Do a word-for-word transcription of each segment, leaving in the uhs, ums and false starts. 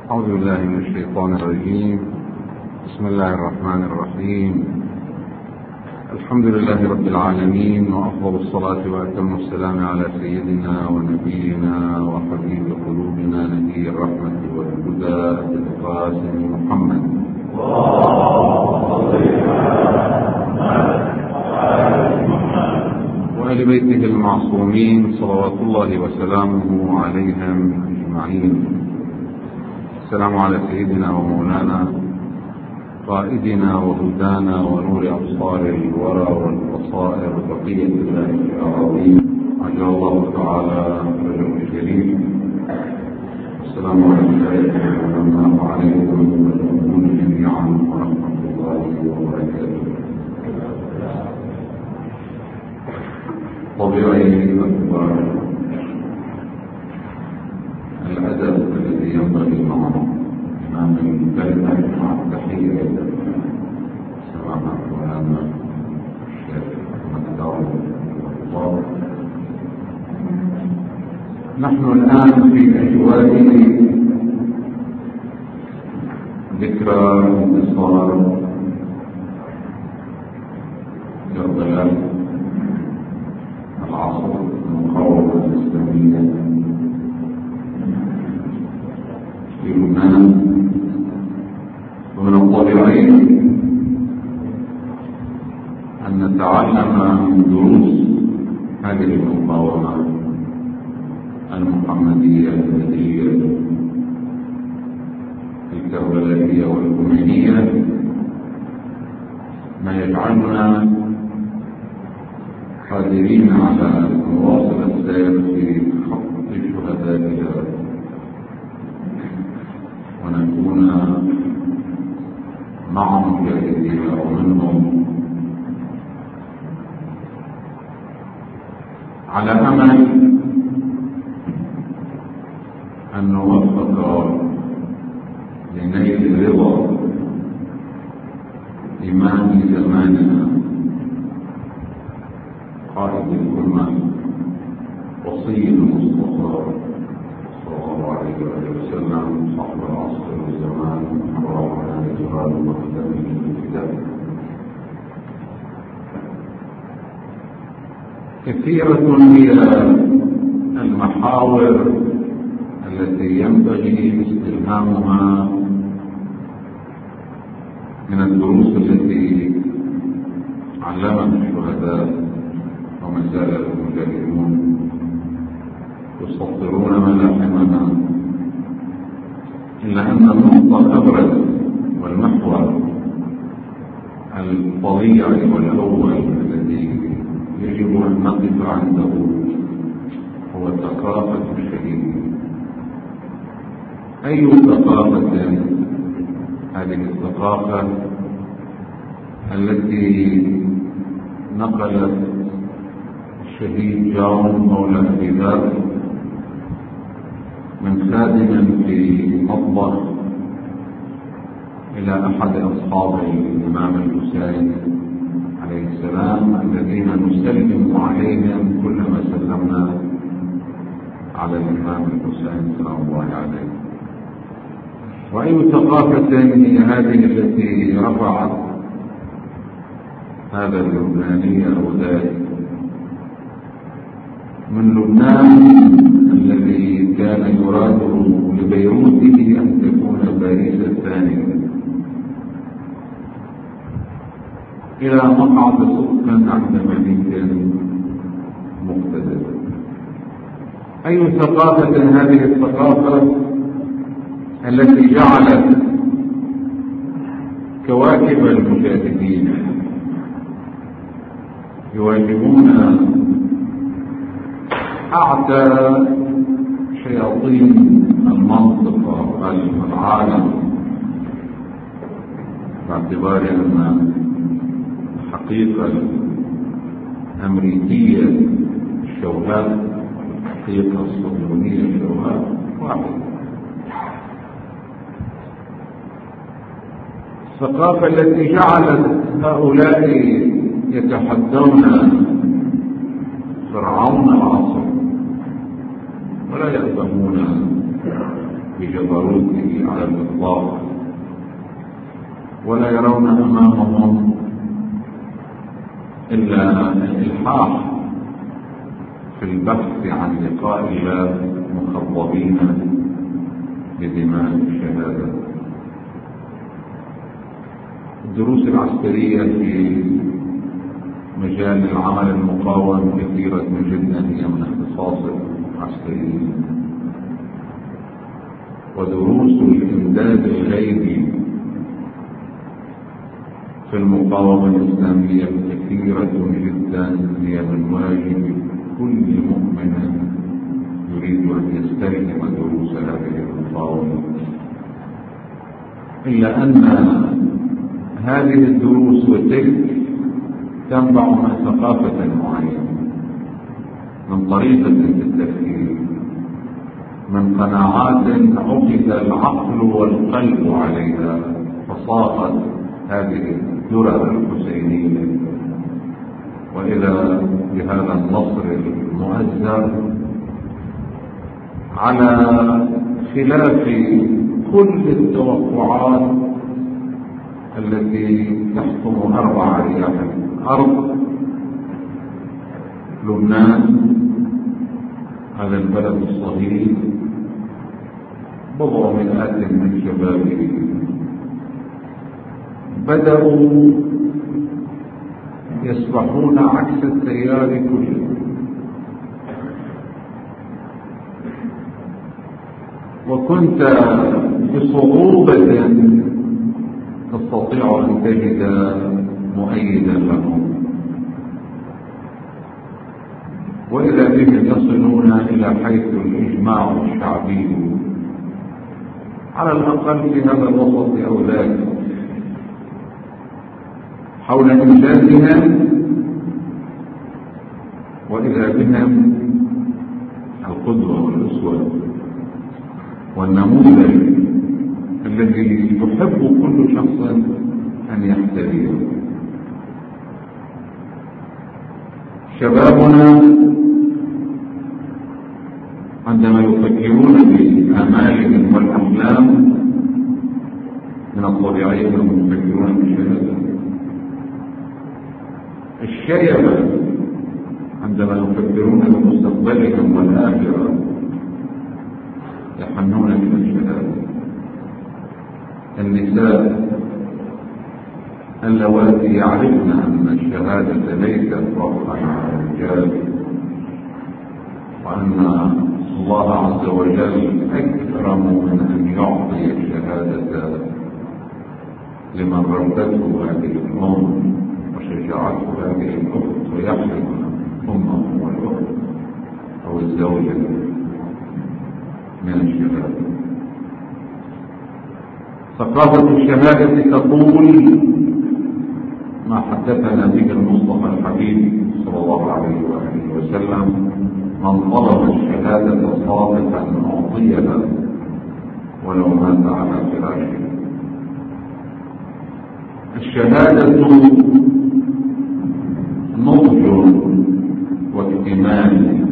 أعوذ بالله من الشيطان الرجيم. بسم الله الرحمن الرحيم. الحمد لله رب العالمين، وأفضل الصلاة وأتم السلام على سيدنا ونبينا وحبيب قلوبنا نبي الرحمة والهدى القاسم محمد وآل بيته المعصومين صلوات الله وسلامه عليهم أجمعين. السلام على سيدنا ومولانا قائدنا وهدانا ونور أبصار الورى والبصائر بقية الله العظيم عجل الله تعالى رجل الكريم. السلام عليكم وعليكم جميعا ورحمة الله وبركاته. طبيعي أكبر الأدب الذي ينبغي معه إمام البلد مع التحية سماحة مولانا الشيخ أحمد داود الخطاب. نحن الآن في أجواء ذكرى انتصار كربلاء العصر المقاومة الإسلامية في لبنان، ومن الطبيعي أن نتعلم من دروس هذه المقاومة المحمدية الهدية الكربلائية والخمينية ما يجعلنا قادرين على أن نواصل السير في خط شهدائها ونكون معهم جاهدين ومنهم، على أمل أن نوفق لنيل الرضا إمام زماننا قائد الأمة وصي المصطفى صلى الله عليه وسلم صاحب العصر والزمان حرام على جراد وختمه الكتاب. كثيرة هي المحاور التي ينبغي استلهامها من الدروس التي علمها الشهداء وما زال المجاهدون يسطرون ملاحمنا، إلا أن النقطة الأبرز والمحور الطبيعي والأول الذي يجب أن نقف عنده هو ثقافة الشهيد. أي ثقافة؟ هذه الثقافة التي نقلت الشهيد جاون مولى أبي ذر من خادم في مطبخ إلى أحد أصحاب الإمام الحسين عليه السلام الذين نسلم عليهم كلما سلمنا على الإمام الحسين سلام الله عليه. وأي ثقافة هي هذه التي رفعت هذا اللبناني أو ذاك من لبنان الذي كان يراد لبيروته أن تكون باريس الثانية إلى مقعد صدق عند مليك مقتدر. أي ثقافة هذه الثقافة التي جعلت كواكب المجاهدين يواجهون أعتى شياطين المنطقة والعالم، باعتبار أن الحقيقة الأمريكية الشوهاء الحقيقة الصهيونية الشوهاء واحد. الثقافة التي جعلت هؤلاء يتحدون فرعون العصر ولا يأبهون بجبروته على الإطلاق، ولا يرون أمامهم إلا الإلحاح في البحث عن لقاء الله مخضبين بدماء الشهادة. الدروس العسكرية في مجال العمل المقاوم كثيرة جدا، هي من اختصاص العسكريين. ودروس الإمداد الغيبي في المقاومة الإسلامية كثيرة جدا، هي من واجب كل مؤمن يريد أن يستلهم دروس هذه المقاومة. إلا أن هذه الدروس وتلك تنبع من ثقافة معينة، من طريقة في التفكير، من قناعات عقد العقل والقلب عليها، فصاغت هذه الدرر الحسينية. وإلى بهذا النصر المؤزر على خلاف كل التوقعات التي تحكم أربع رياح الأرض. لبنان هذا البلد الصغير بضع مئات من شبابه بدأوا يسبحون عكس التيار كله، وكنت بصعوبة تستطيع أن تجد مؤيدا لهم، وإذا بهم يصلون إلى حيث الإجماع الشعبي على الأقل في هذا الوسط أو ذاك حول إنجازهم، وإذا بهم القدوة والأسوة والنموذج الذي يحب كل شخص أن يحتذيه. شبابنا عندما يفكرون بآمالهم والأحلام من الطبيعي أنهم يفكرون بالشهادة. الشيبة عندما يفكرون بمستقبلهم والآخرة يحنون إلى الشهادة. النساء اللواتي يعرفن أن الشهادة ليست فوق الرجال، وأن الله عز وجل أكرم من أن يعطي الشهادة لمن ردته هذه الأم وشجعته هذه الأخت، ويحرم أمه والأخت أو الزوجة من الشهادة. ثقافة الشهادة تقول ما حدثنا به المصطفى الحبيب صلى الله عليه وآله وسلم: من طلب الشهادة صادقا أعطيها ولو مات على فراشه. الشهادة نضج واكتمال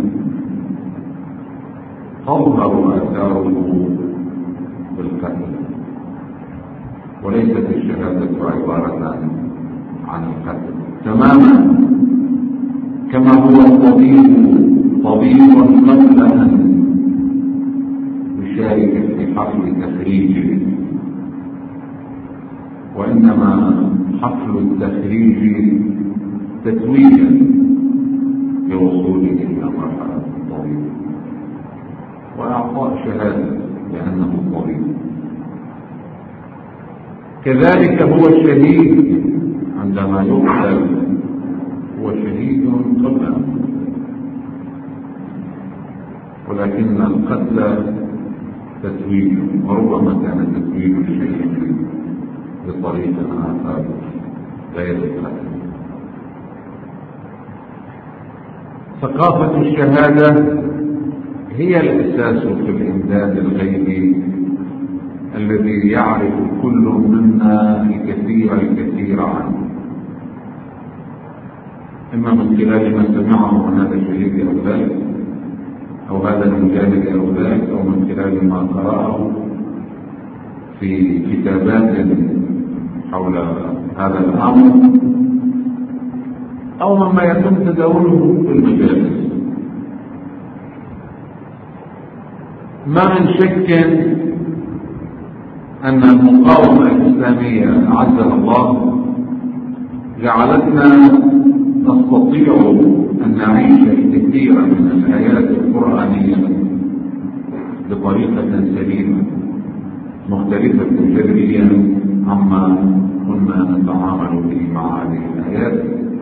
تظهر آثاره بالقتل، وليست الشهادة عبارة عن القتل تماما، كما هو الطبيب طبيب قبل أن يشارك في حفل تخريجه، وإنما حفل التخريج تتويجا لوصوله إلى مرحلة الطبيب وإعطاء شهادة لأنه طبيب. كذلك هو الشهيد عندما يقتل هو شهيد قبل، ولكن القتل تتويج، وربما كان تتويج الشهيد بطريقة آخر غير القتل. ثقافة الشهادة هي الأساس في الإمداد الغيبي الذي يعرف كل منا الكثير الكثير عنه، إما من خلال ما سمعه من هذا الشهيد أو ذلك، أو هذا المجالد أو ذاك، أو من خلال ما قرأه في كتابات حول هذا الأمر، أو مما يتم تداوله في المجالس. ما من شك أن المقاومة الإسلامية أعزها الله جعلتنا نستطيع أن نعيش كثيرا من الآيات القرآنية بطريقة سليمة مختلفة جذريا عما كنا نتعامل به مع هذه الآيات،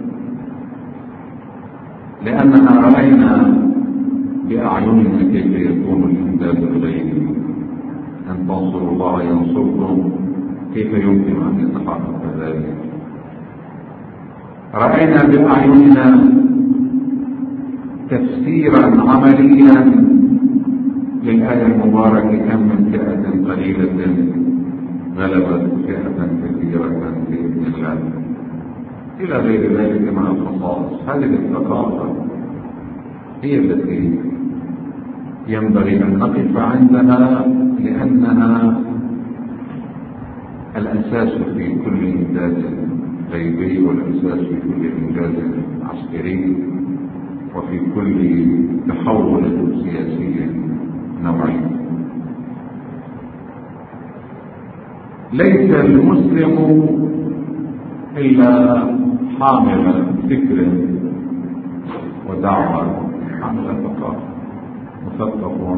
لأننا رأينا بأعيننا كيف يكون الإمداد الغيبي، أن تنصروا الله ينصركم، كيف يمكن أن يتحقق ذلك. رأينا بأعيننا تفسيرا عمليا للآية المباركة: كم من فئة قليلة غلبت فئة كثيرة بإذن الله، إلى غير ذلك من الخصائص. هذه الثقافة هي التي ينبغي أن نقف عندها، لأنها الأساس في كل إنجاز غيبي، والأساس في كل إنجاز عسكري، وفي كل تحول سياسي نوعي. ليس المسلم إلا حامل فكر ودعوة، حامل ثقافة، مثقف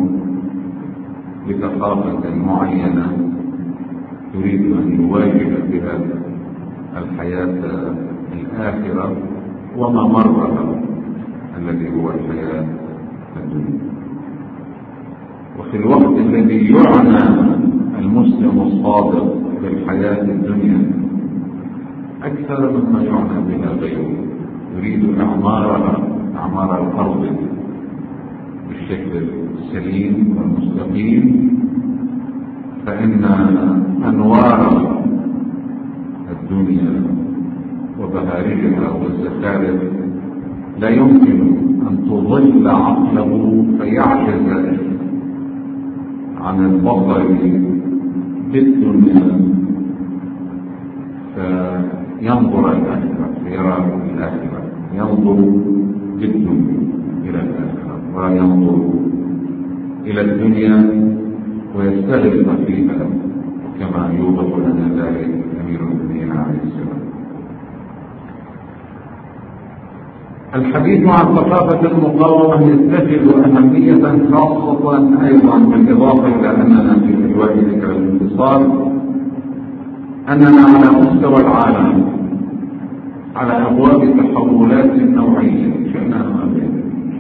بثقافة معينة يريد أن يواجه بها الحياة الآخرة وممرها الذي هو الحياة الدنيا. وفي الوقت الذي يعنى المسلم الصادق بالحياة الدنيا أكثر مما يعنى بها غيره، يريد إعمارها، إعمار الأرض بالشكل السليم والمستقيم، فإن أنوار الدنيا وبهارجها والزخارف لا يمكن أن تضل عقله فيعجز عن البصر بالدنيا فينظر الآخرة، فيرى الآخرة، ينظر بالدنيا إلى الآخرة ولا ينظر إلى الدنيا ويستغرق فيها، كما يوضح لنا ذلك أمير المؤمنين عليه السلام. الحديث عن ثقافة المقاومة يتخذ أهمية خاصة أيضا، بالإضافة إلى أننا في أجواء ذكر الانتصار، أننا على مستوى العالم على أبواب تحولات نوعية شئنا أم أبينا،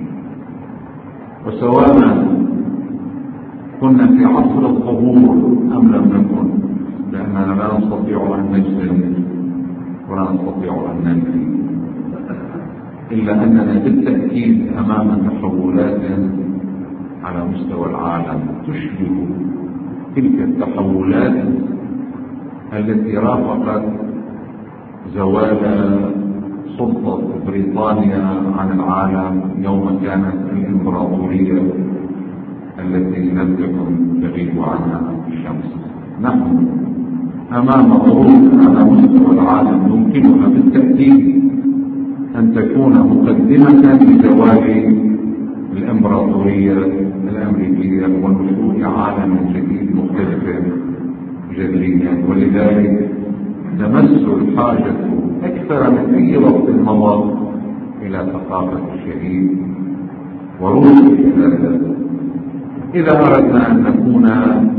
وسواء كنا في عصر الظهور أم لم نكن، لأننا لا نستطيع أن نجزم ولا نستطيع أن ننفي، إلا أننا بالتأكيد أمام تحولات على مستوى العالم تشبه تلك التحولات التي رافقت زوال سلطة بريطانيا عن العالم يوم كانت الإمبراطورية التي لم تكن تغيب عنها الشمس. نحن أمام ظروف على مستوى العالم يمكنها بالتأكيد أن تكون مقدمة لزوال الإمبراطورية الأمريكية ونشوء عالم جديد مختلف جذريا. ولذلك تمس الحاجة أكثر من أي وقت مضى إلى ثقافة الشهيد وروح الشهادة، إذا أردنا أن نكون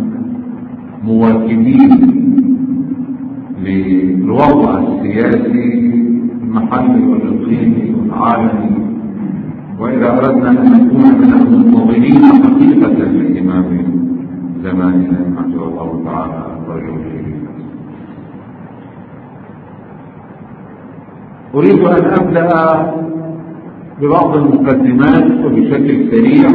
مواكبين للوضع السياسي المحلي والإقليمي والعالمي، وإذا أردنا أن نكون من المنتظرين حقيقة للإمام زماننا عجل الله تعالى رجل الشريف. أريد أن أبدأ ببعض المقدمات وبشكل سريع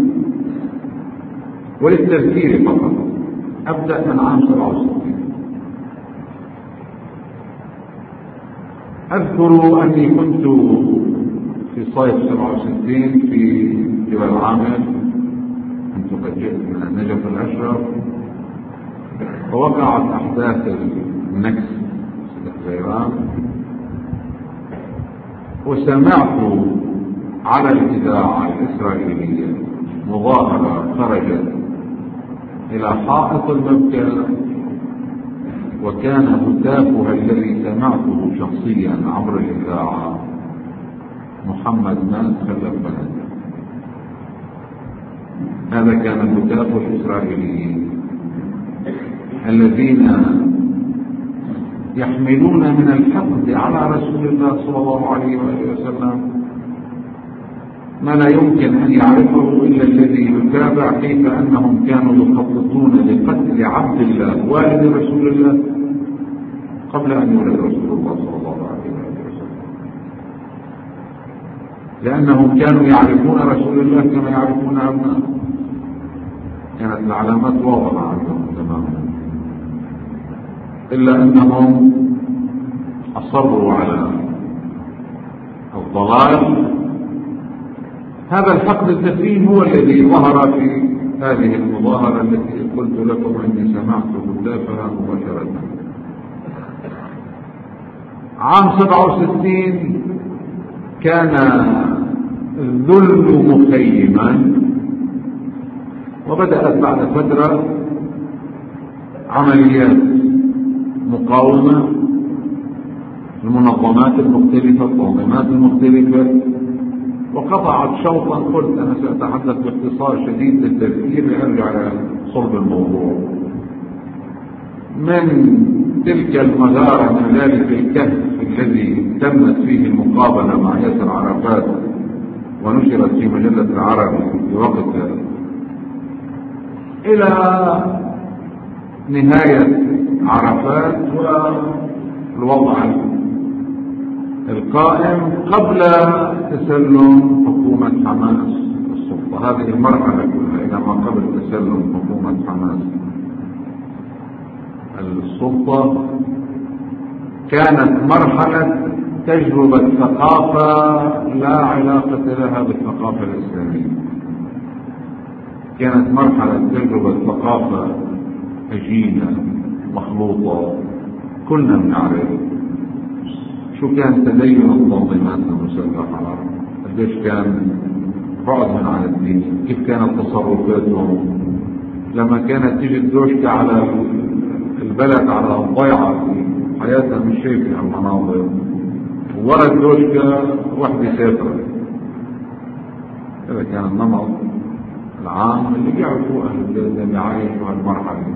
وللتذكير فقط. أبدأ من عام سبعة وستين. أذكر أني كنت في صيف سبعة وستين في جبل عامر كنت قد جئت من النجف الأشرف، فوقعت أحداث النكس في الغيران، وسمعت على الإذاعة الإسرائيلية مظاهرة خرجت إلى حائط المبكى، وكان هتافها الذي سمعته شخصيا عبر الإذاعة: محمد مات خلف بلده. هذا كان هتاف الإسرائيليين الذين يحملون من الحقد على رسول الله صلى الله عليه وآله وسلم ما لا يمكن أن يعرفه إلا الذي يتابع، كيف أنهم كانوا يخططون لقتل عبد الله والد رسول الله قبل أن يولد رسول الله صلى الله عليه وسلم، لأنهم كانوا يعرفون رسول الله كما يعرفون أبناءه. كانت العلامات واضحة عندهم تماما، إلا أنهم أصروا على الضلال. هذا الحقد الدفين هو الذي ظهر في هذه المظاهرة التي قلت لكم أني سمعت هتافها مباشرة. عام سبعة وستين كان الذل مخيما، وبدأت بعد فترة عمليات مقاومة المنظمات المختلفة التنظيمات المختلفة، وقطعت شوطا. قلت أنا سأتحدث باختصار شديد للتذكير لأرجع إلى صلب الموضوع. من تلك المغارة، من ذلك الكهف الذي تمت فيه المقابلة مع ياسر عرفات ونشرت في مجلة العرب في وقتها، إلى نهاية عرفات والوضع القائم قبل تسلم حكومة حماس السلطة. هذه المرحلة كلها إلى ما قبل تسلم حكومة حماس السلطة كانت مرحلة تجربة ثقافة لا علاقة لها بالثقافة الإسلامية. كانت مرحلة تجربة ثقافة هجينة مخلوطة. كلنا بنعرف شو كان تدين التنظيمات المسلحة، قديش كان بعدهم عن الدين، كيف كانت تصرفاتهم لما كانت تيجي الدوشكة على البلد، على الضيعة في حياتها مش شايفة المناظر، ورا الدوشكة واحدة سافرة. هذا كان النمط العام اللي بيعرفوا أهل البلد اللي عايشوا هالمرحلة،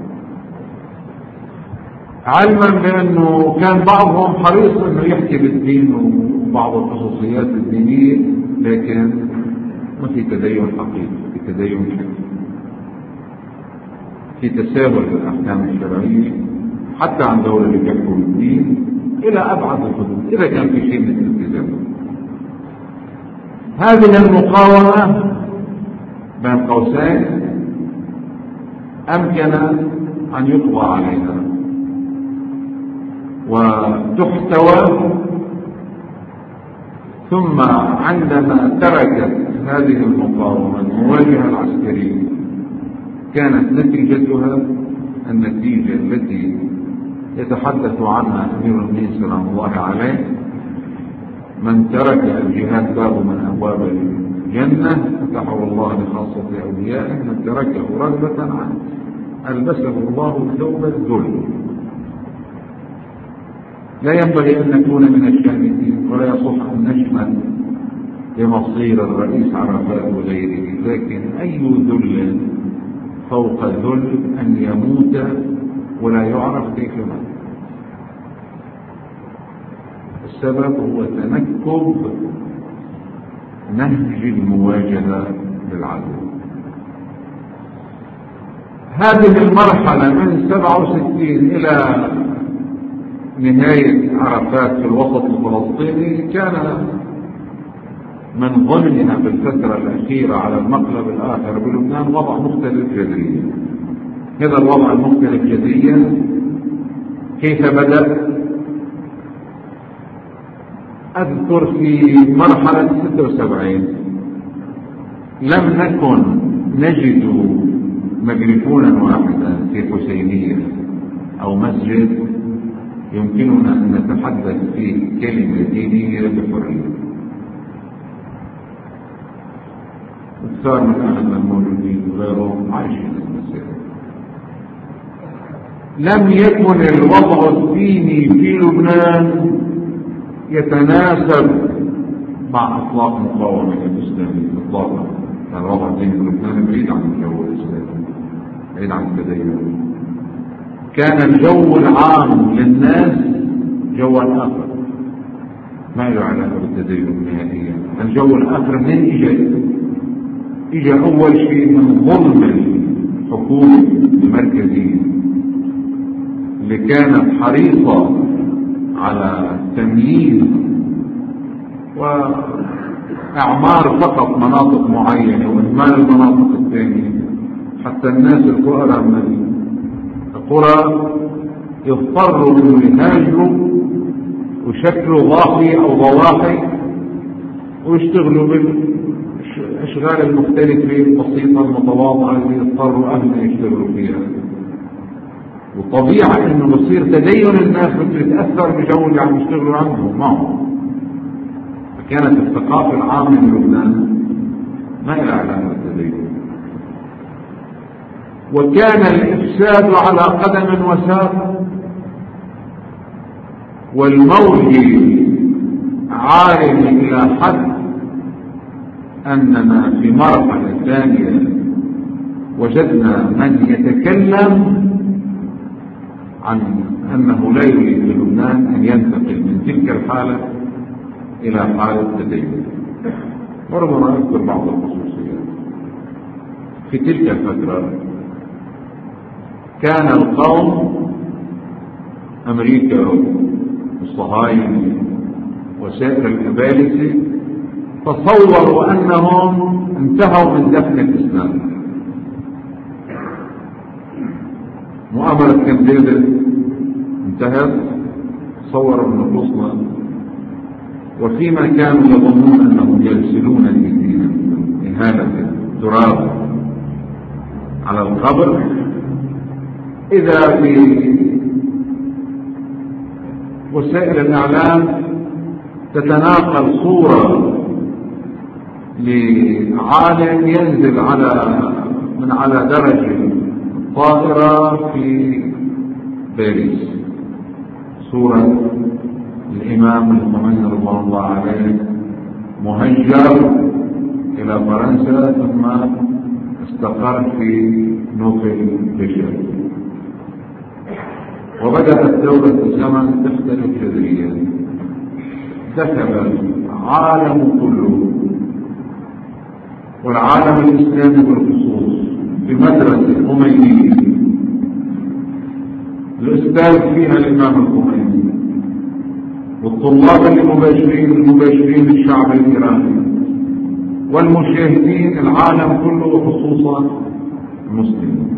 علما بأنه كان بعضهم حريص أنه يحكي بالدين وبعض الخصوصيات الدينية، لكن ما في تدين حقيقي، في تدين حقيقي، في تساهل في الأحكام الشرعية حتى عن دولة اللي بيحكوا بالدين إلى أبعد الحدود، إذا كان في شيء من الالتزام. هذه المقاومة بين قوسين أمكن أن يقضى عليها وتحتوى، ثم عندما تركت هذه المقاومة المواجهة العسكرية كانت نتيجتها النتيجة التي يتحدث عنها أمير المؤمنين سلام الله عليه: من ترك الجهاد باب من أبواب الجنة فتحه الله لخاصة أوليائه، من تركه رغبة عنه ألبسه الله ثوب الذل. لا ينبغي أن نكون من الشامتين، ولا يصح أن نشمل بمصير الرئيس عرفات وغيره، لكن أي ذل فوق ذل أن يموت ولا يعرف كيف مات. السبب هو تنكب نهج المواجهة للعدو. هذه المرحلة من سبعة وستين إلى نهاية عرفات في الوسط الفلسطيني كان من ضمنها في الفترة الأخيرة على المقلب الآخر بلبنان وضع مختلف جذريا. هذا الوضع المختلف جذريا كيف بدأ؟ أذكر في مرحلة ستة وسبعين لم نكن نجد مجرفونا واحدا في حسينية أو مسجد يمكننا أن نتحدث فيه كلمة دينية بحرية. أكثر من أهل الموجودين وغيرهم عايشين المسجد. لم يكن الوضع الديني في لبنان يتناسب مع إطلاق مقاومة الإسلامية إطلاقا. كان الوضع الديني في لبنان بعيد عن الجو الإسلامي، بعيد عن التدين. كان الجو العام للناس جوا آخر ما له علاقة بالتدين نهائيا. الجو الآخر من إجا إجا أول شيء من ظلم الحكومة المركزية اللي كانت حريصة على تمييز وإعمار فقط مناطق معينة وإهمال المناطق الثانية، حتى الناس الفقراء من القرى يضطروا انه يهاجروا ويشكلوا ضاحية او ضواحي ويشتغلوا بالاشغال المختلفة البسيطة المتواضعة اللي يضطروا اهلنا يشتغلوا فيها. وطبيعة انه بصير تدين الناس بده يتأثر بجو اللي عم يشتغلوا عندهم معهم. فكانت الثقافة العامة بلبنان ما لها علاقة بالتدين، وكان الإفساد على قدم وساق، والموج عارم إلى حد أننا في مرحلة ثانية وجدنا من يتكلم عن أنه لا يريد لبنان أن ينتقل من تلك الحالة إلى حالة تدين. وربما أذكر بعض الخصوصيات. في تلك الفترة كان القوم أمريكا والصهاينة وسائر الأبالسة تصوروا أنهم انتهوا من دفن الإسلام. مؤامرة كامب ديفيد انتهت، تصوروا من نفوسنا، وفيما كانوا يظنون أنهم يرسلون الدين إهانة تراب على القبر، إذا بوسائل الإعلام تتناقل صورة لعالم ينزل على من على درج طائرة في باريس، صورة الإمام الخميني رضي الله عليه مهجر إلى فرنسا ثم استقر في نوفل بشر. وبدأت دولة الزمن تختلف جذريا. دخل العالم كله والعالم الإسلامي بالخصوص في مدرسة خمينية الأستاذ فيها الإمام الخميني، والطلاب المباشرين المباشرين الشعب الإيراني، والمشاهدين العالم كله وخصوصا المسلمين.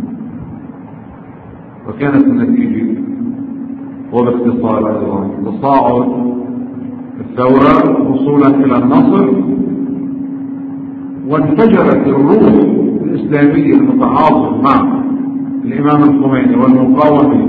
وكانت النتيجة وباختصار أيضا تصاعد الثورة وصولا إلى النصر، وانفجرت الروح الإسلامية المتعاطف مع الإمام الخميني والمقاومة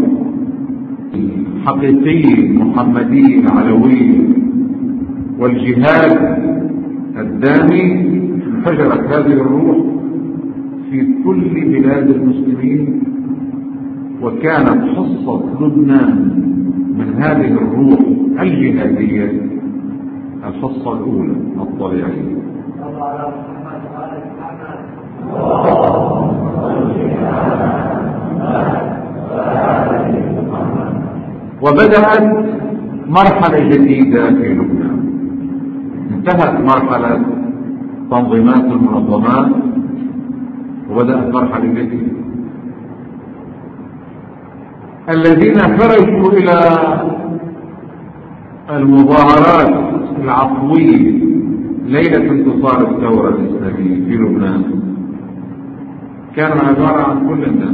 الحقيقية المحمدية العلوية والجهاد الدامي. انفجرت هذه الروح في كل بلاد المسلمين، وكانت حصة لبنان من هذه الروح الجهادية الحصة الأولى الطبيعية. وبدأت مرحلة جديدة في لبنان. انتهت مرحلة تنظيمات المنظمات وبدأت مرحلة جديدة. الذين خرجوا إلى المظاهرات العفوية ليلة انتصار الثورة الإسلامية في لبنان كانوا عبارة عن كل الناس،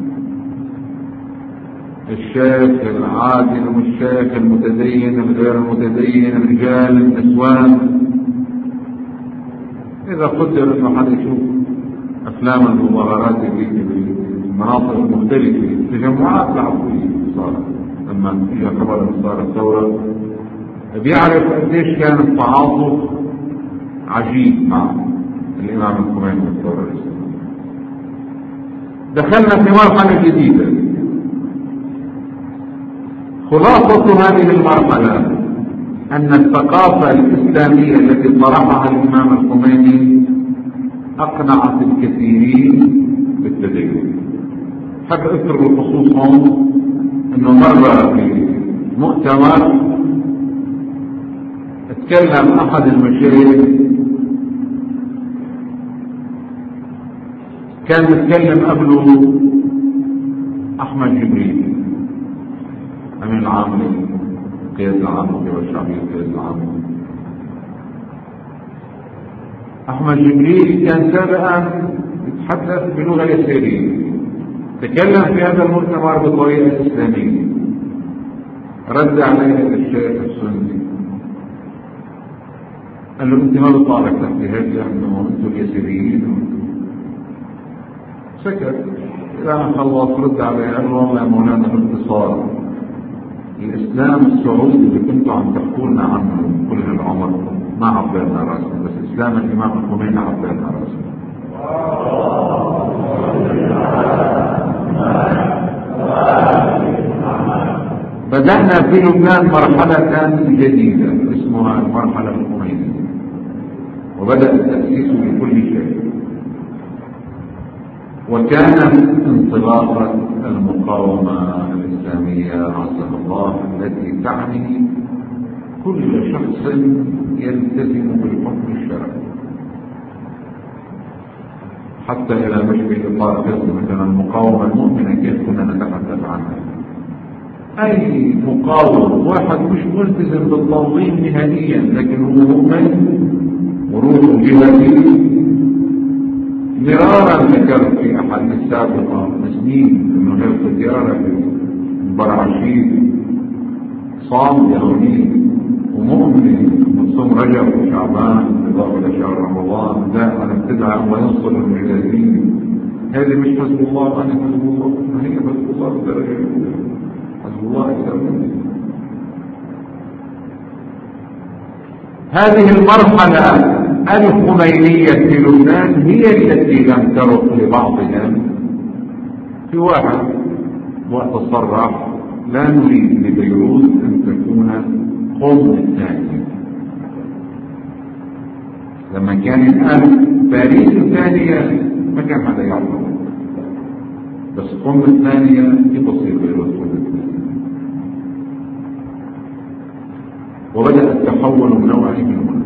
الشيخ العادل والشيخ المتدين الغير المتدين، الرجال النسوان. إذا قدر إنه حد يشوف أفلام المظاهرات في المناطق المختلفة، تجمعات العفوية صارت لما إجا خبر أن صارت ثورة، بيعرف قديش كان التعاطف عجيب مع الإمام الخميني والثورة الإسلامية. دخلنا في مرحلة جديدة. خلاصة هذه المرحلة أن الثقافة الإسلامية التي طرحها الإمام الخميني أقنعت الكثيرين بالتدين. حتى أذكر بالخصوص هون أنه مرة في مؤتمر اتكلم أحد المشايخ، كان يتكلم قبله أحمد جبريل أمين العام للقيادة العامة والشعبية القيادة العامة. أحمد جبريل كان سابقا يتحدث بلغة يسارية، تكلم في هذا المؤتمر بطريقة إسلامية، رد عليه الشيخ السني قال له أنت ما بتطالع تحت هذا أنه أنتم اليساريين. سكت إلى أن خلص، رد عليه قال له والله يا مولانا باختصار الإسلام السعودي اللي كنتوا عم تحكوا لنا عنه كل هالعمر ما عبرنا راسنا، بس إسلام الإمام الخميني عبرنا راسنا. بدأنا في لبنان مرحلة جديدة اسمها المرحلة الخمينية، وبدأ التأسيس لكل شيء، وكانت انطلاقة المقاومة الإسلامية عزها الله التي تعني كل شخص يلتزم بالحكم الشرعي، حتى إلى مشبه إطار مثلا المقاومة المؤمنة كيف كنا نتحدث عنها. أي مقاوم واحد مش ملتزم بالتنظيم نهائيا لكن هو مؤمن وروحه جهادي. مرارا ذكرت في أحد السابقة سنين أنه هي الزيارة برعشيد صام يومي ومؤمن مصوم رجب وشعبان إضافة إلى شهر رمضان دائما ابتدع وينصر المجاهدين. هذه مش حزب الله، أنا حزب الله، ما هي حزب الله بالدرجة الأولى، حزب الله الإسلامي. هذه المرحلة الخمينية في لبنان هي التي لم ترق لبعضهم. في واحد وقت صرح لا نريد لبيروت أن تكون قم الثانية، لما كان ينقال باريس الثانية ما كان حدا يعرف، بس قم الثانية كيف تصير بيروت قم الثانية. وبدأ التحول النوعي من هنا.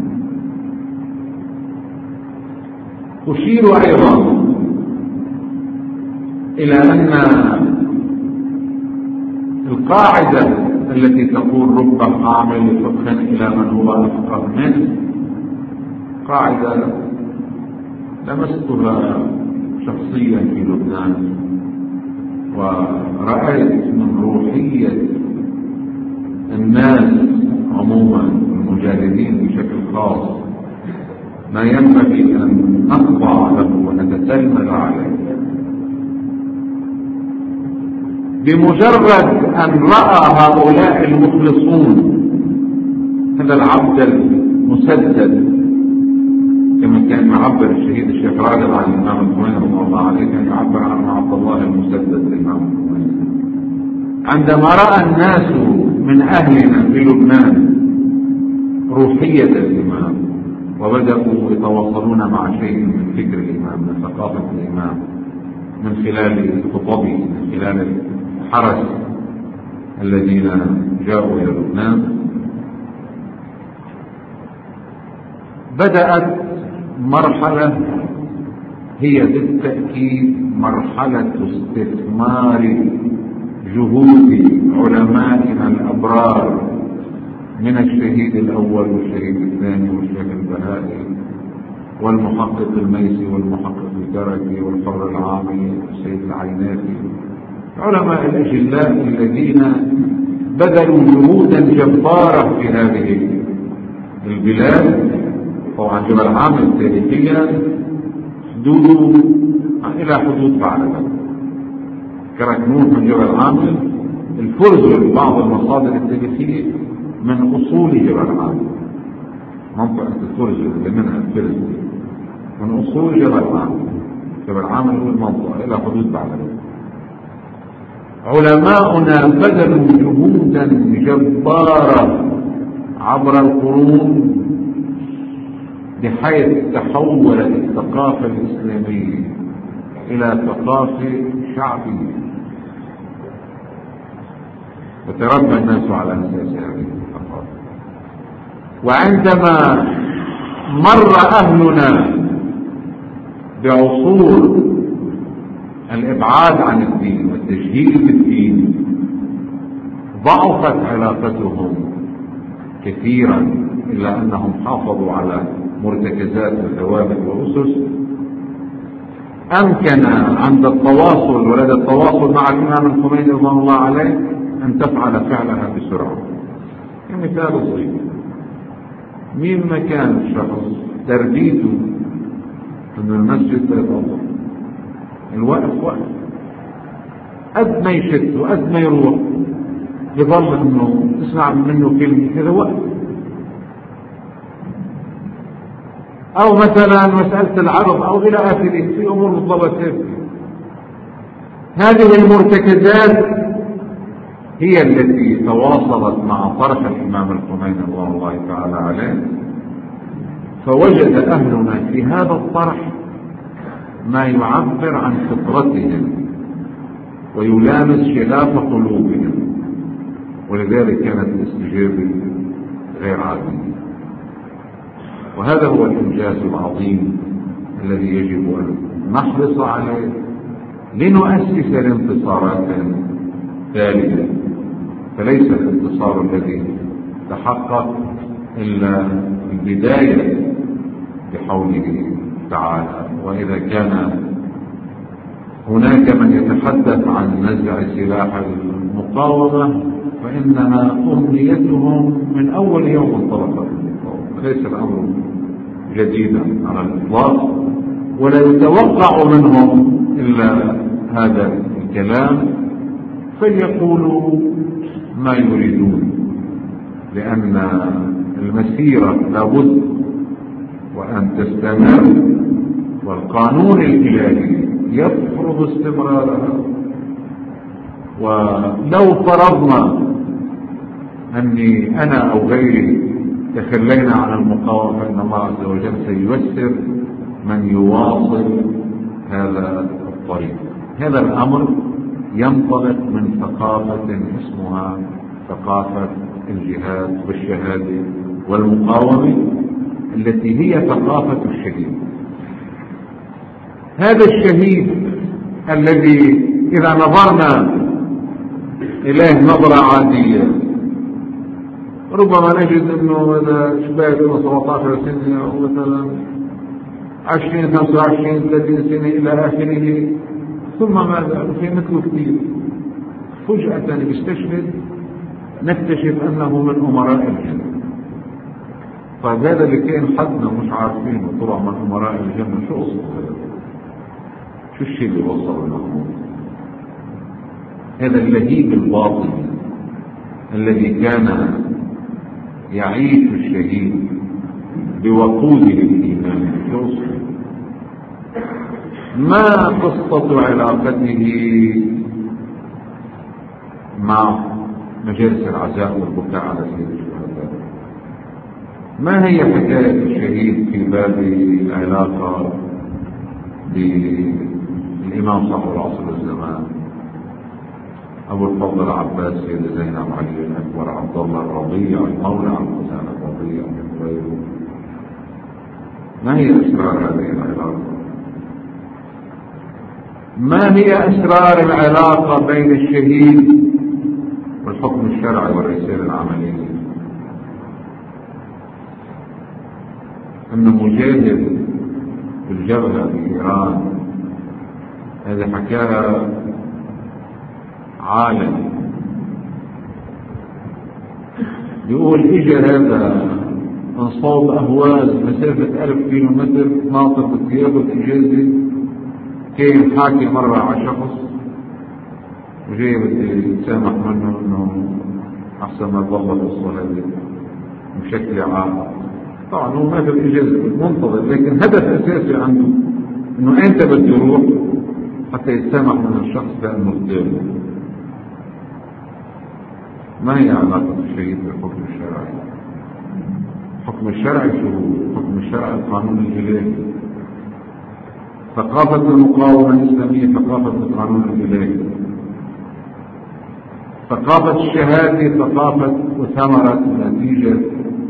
أشير أيضا إلى أن القاعدة التي تقول رب حامل فقه إلى من هو أفقه منه قاعدة لمستها شخصيا في لبنان، ورأيت من روحية الناس عموما المجاهدين بشكل خاص ما ينبغي أن نخضع له ونتسلم عليه. بمجرد أن رأى هؤلاء المخلصون هذا العبد المسدد كما كان يعبر الشهيد الشيخ راغب عن الإمام الخميني رضي الله عليه، كان يعبر عن عبد الله المسدد الإمام الخميني. عندما رأى الناس من أهلنا في لبنان روحية الإمام وبدأوا يتواصلون مع شيء من فكر الإمام، من ثقافة الإمام، من خلال خطبه، من خلال الحرس الذين جاءوا إلى لبنان، بدأت مرحلة هي بالتأكيد مرحلة استثمار جهود علمائنا الأبرار من الشهيد الأول والشهيد الثاني والشيخ البهائي والمحقق الميسي والمحقق الدرجي والحر العامي والسيد العيناتي، علماء الأجلاء الذين بذلوا جهودا جبارة في هذه البلاد. طبعا جبل عامر تاريخيا حدوده إلى حدود بعلبك. كركنون من جبل عامر، الفرز بعض المصادر التاريخية من أصول جبل عامر، منطقة الفرز اللي منها الفرز من أصول جبل عامر. جبل عامر هو المنطقة إلى حدود بعلبك. علماؤنا بذلوا جهودا جبارة عبر القرون بحيث تحولت الثقافة الإسلامية إلى ثقافة شعبية، وتربى الناس على أساس هذه الثقافة. وعندما مر أهلنا بعصور الإبعاد عن الدين والتجهيل بالدين، ضعفت علاقتهم كثيرا، إلا أنهم حافظوا على مرتكزات وثوابت وأسس أمكن عند التواصل ولدى التواصل مع الإمام الخميني رضوان الله عليه أن تفعل فعلها بسرعة. كمثال بسيط، مين ما كان الشخص تربيته أن المسجد لا يتوضأ، الوقف وقف، قد ما يشد وقد ما يروح يظل انه تسمع منه كلمة كذا وقف. او مثلا مسألة العرض او الى اخره في امور بالضبط. هذه المرتكزات هي التي تواصلت مع طرح الامام الخميني رضوان الله تعالى عليه، فوجد اهلنا في هذا الطرح ما يعبر عن فطرتهم ويلامس شغاف قلوبهم، ولذلك كانت الاستجابة غير عادية. وهذا هو الإنجاز العظيم الذي يجب أن نحرص عليه لنؤسس لانتصارات ثالثة، فليس الانتصار الذي تحقق إلا البداية بحوله تعالى. وإذا كان هناك من يتحدث عن نزع سلاح المقاومة فإنها أمنيتهم من أول يوم انطلقت المقاومة، ليس الأمر جديدا على الإطلاق، ولا يتوقع منهم إلا هذا الكلام، فليقولوا ما يريدون، لأن المسيرة لابد وأن تستمر، والقانون الإلهي يفرض استمرارها. ولو فرضنا أني أنا أو غيري تخلينا عن المقاومة فإن الله عز وجل سييسر من يواصل هذا الطريق. هذا الأمر ينطلق من ثقافة اسمها ثقافة الجهاد والشهادة والمقاومة، التي هي ثقافة الشهيد. هذا الشهيد الذي إذا نظرنا إليه نظرة عادية ربما نجد أنه هذا شباب سبعة عشر سنة أو مثلا عشرين خمسة وعشرين ثلاثين سنة إلى آخره، ثم ماذا في مثله كثير فجأة يستشهد نكتشف أنه من أمراء الجنة. طيب هذا اللي كان حدنا مش عارفين طلع من أمراء الجنة، شو قصة هذا؟ شو الشيء اللي وصل لهم؟ هذا اللهيب الباطن الذي كان يعيش الشهيد بوقوده الإيمان. ما قصة علاقته مع مجالس العزاء والبكاء على سيد الشهداء؟ ما هي حكاية الشهيد في باب العلاقة بالإمام صاحب العصر والزمان أبو الفضل العباس سيد زينب علي الأكبر عبد الله الرضيع المولى عبد الحسين الرضيع وغيره؟ ما هي أسرار هذه العلاقة؟ ما هي أسرار العلاقة بين الشهيد والحكم الشرعي والرسالة العملية؟ أنه مجاهد في الجبهة في إيران، هذه حكاية عالم يقول إجا هذا من صوب أهواز مسافة ألف كيلو متر ناطر بثيابه الإجازة كيف حاكي مرة على شخص وجاي بدي يتسامح منه انه احسن ما تظل القصة هذه بشكل عام. طبعا هو ما في الاجازة منتظر، لكن هدف اساسي عنده انه انت بدي يروح حتى يتسامح من الشخص لانه قدامه. ما هي علاقة الشهيد بالحكم الشرعي؟ الحكم الشرعي شو هو؟ الحكم الشرعي القانون الإلهي. ثقافة المقاومة الإسلامية ثقافة القانون الإلهي. ثقافة الشهادة ثقافة وثمرة نتيجة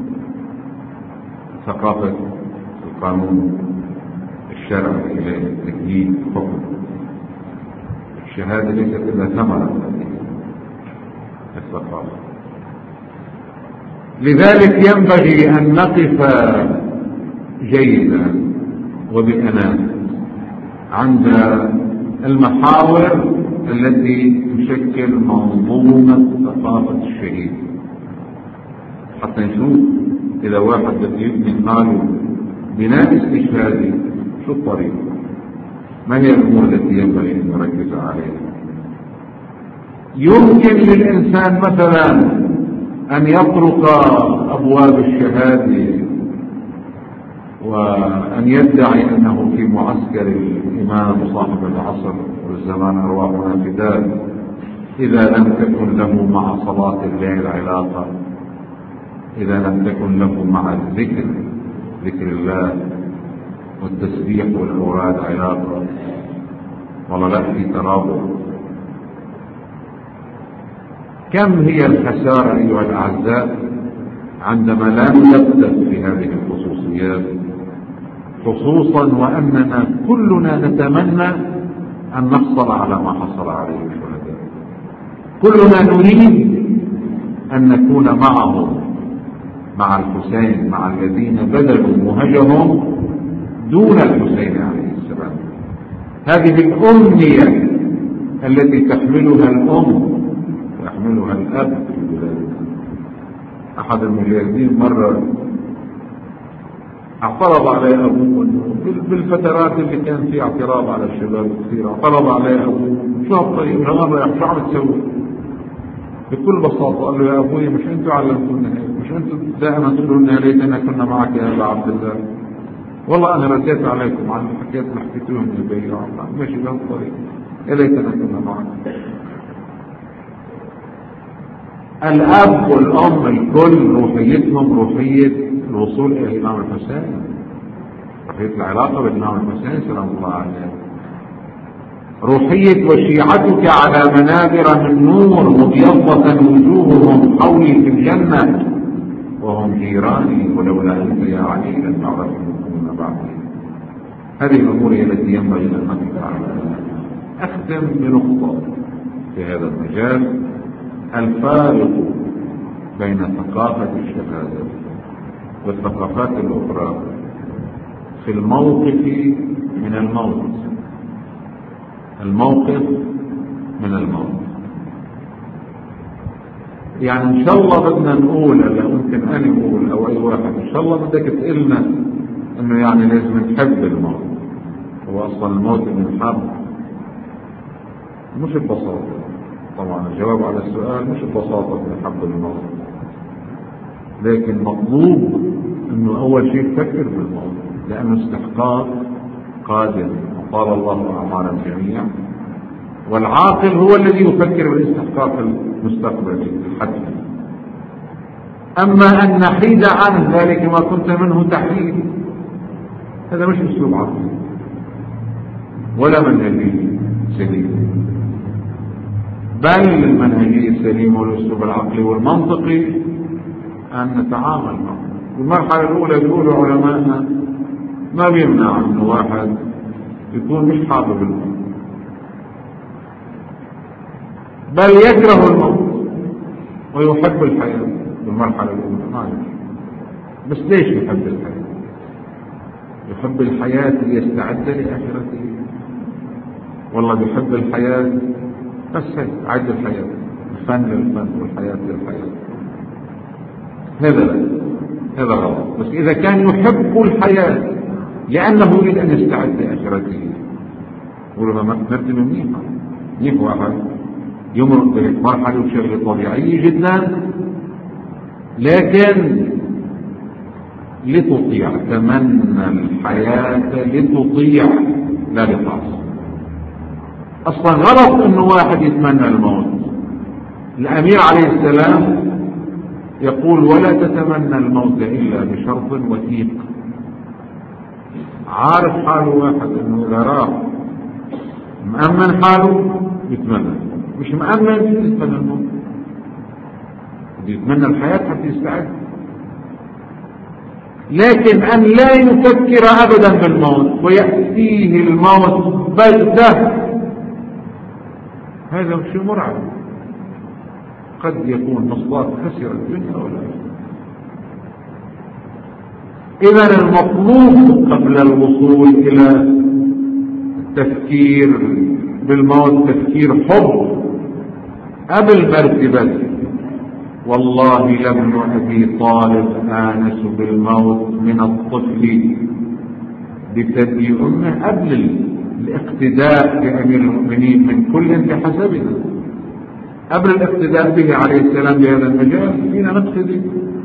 ثقافة القانون الشرعي الإلهي، تجديد حكم. الشهادة ليست إلا ثمرة الثقافة. لذلك ينبغي أن نقف جيدا وبأناة عند المحاور التي تشكل منظومة ثقافة الشهيد، حتى نشوف إذا واحد بده يبني ماله بناء استشهادي شو الطريقة، ما هي الأمور التي ينبغي أن نركز عليها. يمكن للإنسان مثلا أن يطرق أبواب الشهادة وأن يدعي أنه في معسكر الإمام صاحب العصر والزمان أرواحنا فداه، إذا لم تكن له مع صلاة الليل علاقة، إذا لم تكن له مع الذكر ذكر الله والتسبيح والأوراد علاقة، ولا لا في ترابط. كم هي الخسارة أيها الأعزاء عندما لا نلبس في هذه الخصوصيات، خصوصا وأننا كلنا نتمنى أن نحصل على ما حصل عليه الشهداء. كلنا نريد أن نكون معهم، مع الحسين، مع الذين بذلوا مهجهم دون الحسين عليه السلام. هذه الأمنية التي تحملها الأم يحملها الأب في البلاد. أحد المجاهدين مرة اعترض عليه أبوه بالفترات اللي كان فيها اعتراض على الشباب كثير، اعترض عليه أبوه شو هالطيب شو عم تسوي؟ بكل بساطة قال له يا أبوي مش أنتوا علمتونا هيك، مش أنتوا دائما تقولوا لنا يا ليتنا كنا معك يا أبا عبد الله، والله أنا رديت عليكم على الحكايات اللي حكيتوها من البيت ماشي بهالطريقة، يا ليتنا كنا معك. الأب والأم الكل روحيتهم روحية الوصول إلى الإمام الحسين، روحية العلاقة بالإمام الحسين سلام الله عليه، روحية وشيعتك على منابر من نور مبيضة وجوههم حولي في الجنة وهم جيراني ولولا أنت يا علي لم تعرفهم بعدي. هذه الأمور التي ينبغي أن نقف عليها. أختم بنقطة في هذا المجال: الفارق بين ثقافة الشهادة والثقافات الأخرى في الموقف من الموت. الموقف من الموت يعني إن شاء الله بدنا نقول، ألا ممكن أنا أقول أو أي واحد، إن شاء الله بدك تقلنا إنه يعني لازم نحب الموت. هو أصلا الموت من حب، مش ببساطة. طبعا الجواب على السؤال مش ببساطة من حب الموت، لكن مطلوب إنه أول شيء تفكر بالموت، لأنه استحقاق قادم. قال الله أعمال الجميع، والعاقل هو الذي يفكر بالاستحقاق المستقبلي الحتمي. أما أن نحيد عن ذلك ما كنت منه تحيد، هذا مش أسلوب عقلي ولا منهجي سليم. بل المنهجي السليم والأسلوب العقلي والمنطقي أن نتعامل معه. المرحلة الأولى يقولوا علماءنا ما بيمنع أن واحد يكون مش حابب الموت، بل يكره الموت ويحب الحياة بالمرحلة الأولى. ما يمكن. بس ليش يحب الحياة؟ يحب الحياة ليستعد لآخرته، والله بيحب الحياة بس هيك عد الحياة، الفن للفن والحياة للحياة. هذا هذا غلط. بس إذا كان يحب الحياة لأنه يريد أن يستعد لآخرته يقولوا ما مرتبة منيحة منيح واحد يمرق بمرحلة وشغلة طبيعية جدا، لكن لتطيع، تمنى الحياة لتطيع لا لتعصي. اصلا غلط انه واحد يتمنى الموت. الامير عليه السلام يقول ولا تتمنى الموت الا بشرط وثيق. عارف حاله واحد انه اذا راح مأمن حاله يتمنى، مش مأمن يتمنى الموت، يتمنى الحياة حتى يستعد. لكن أن لا يفكر أبدا بالموت ويأتيه الموت بغتة، هذا شيء مرعب. قد يكون مصداق خسر الدنيا والآخرة. إذن المطلوب قبل الوصول إلى التفكير بالموت تفكير حب قبل مرتبة. والله لابن أبي طالب آنس بالموت من الطفل بثدي أمه قبل الاقتداء بأمير المؤمنين من كل بحسبنا. قبل الاقتداء به عليه السلام بهذا المجال فينا نقتدي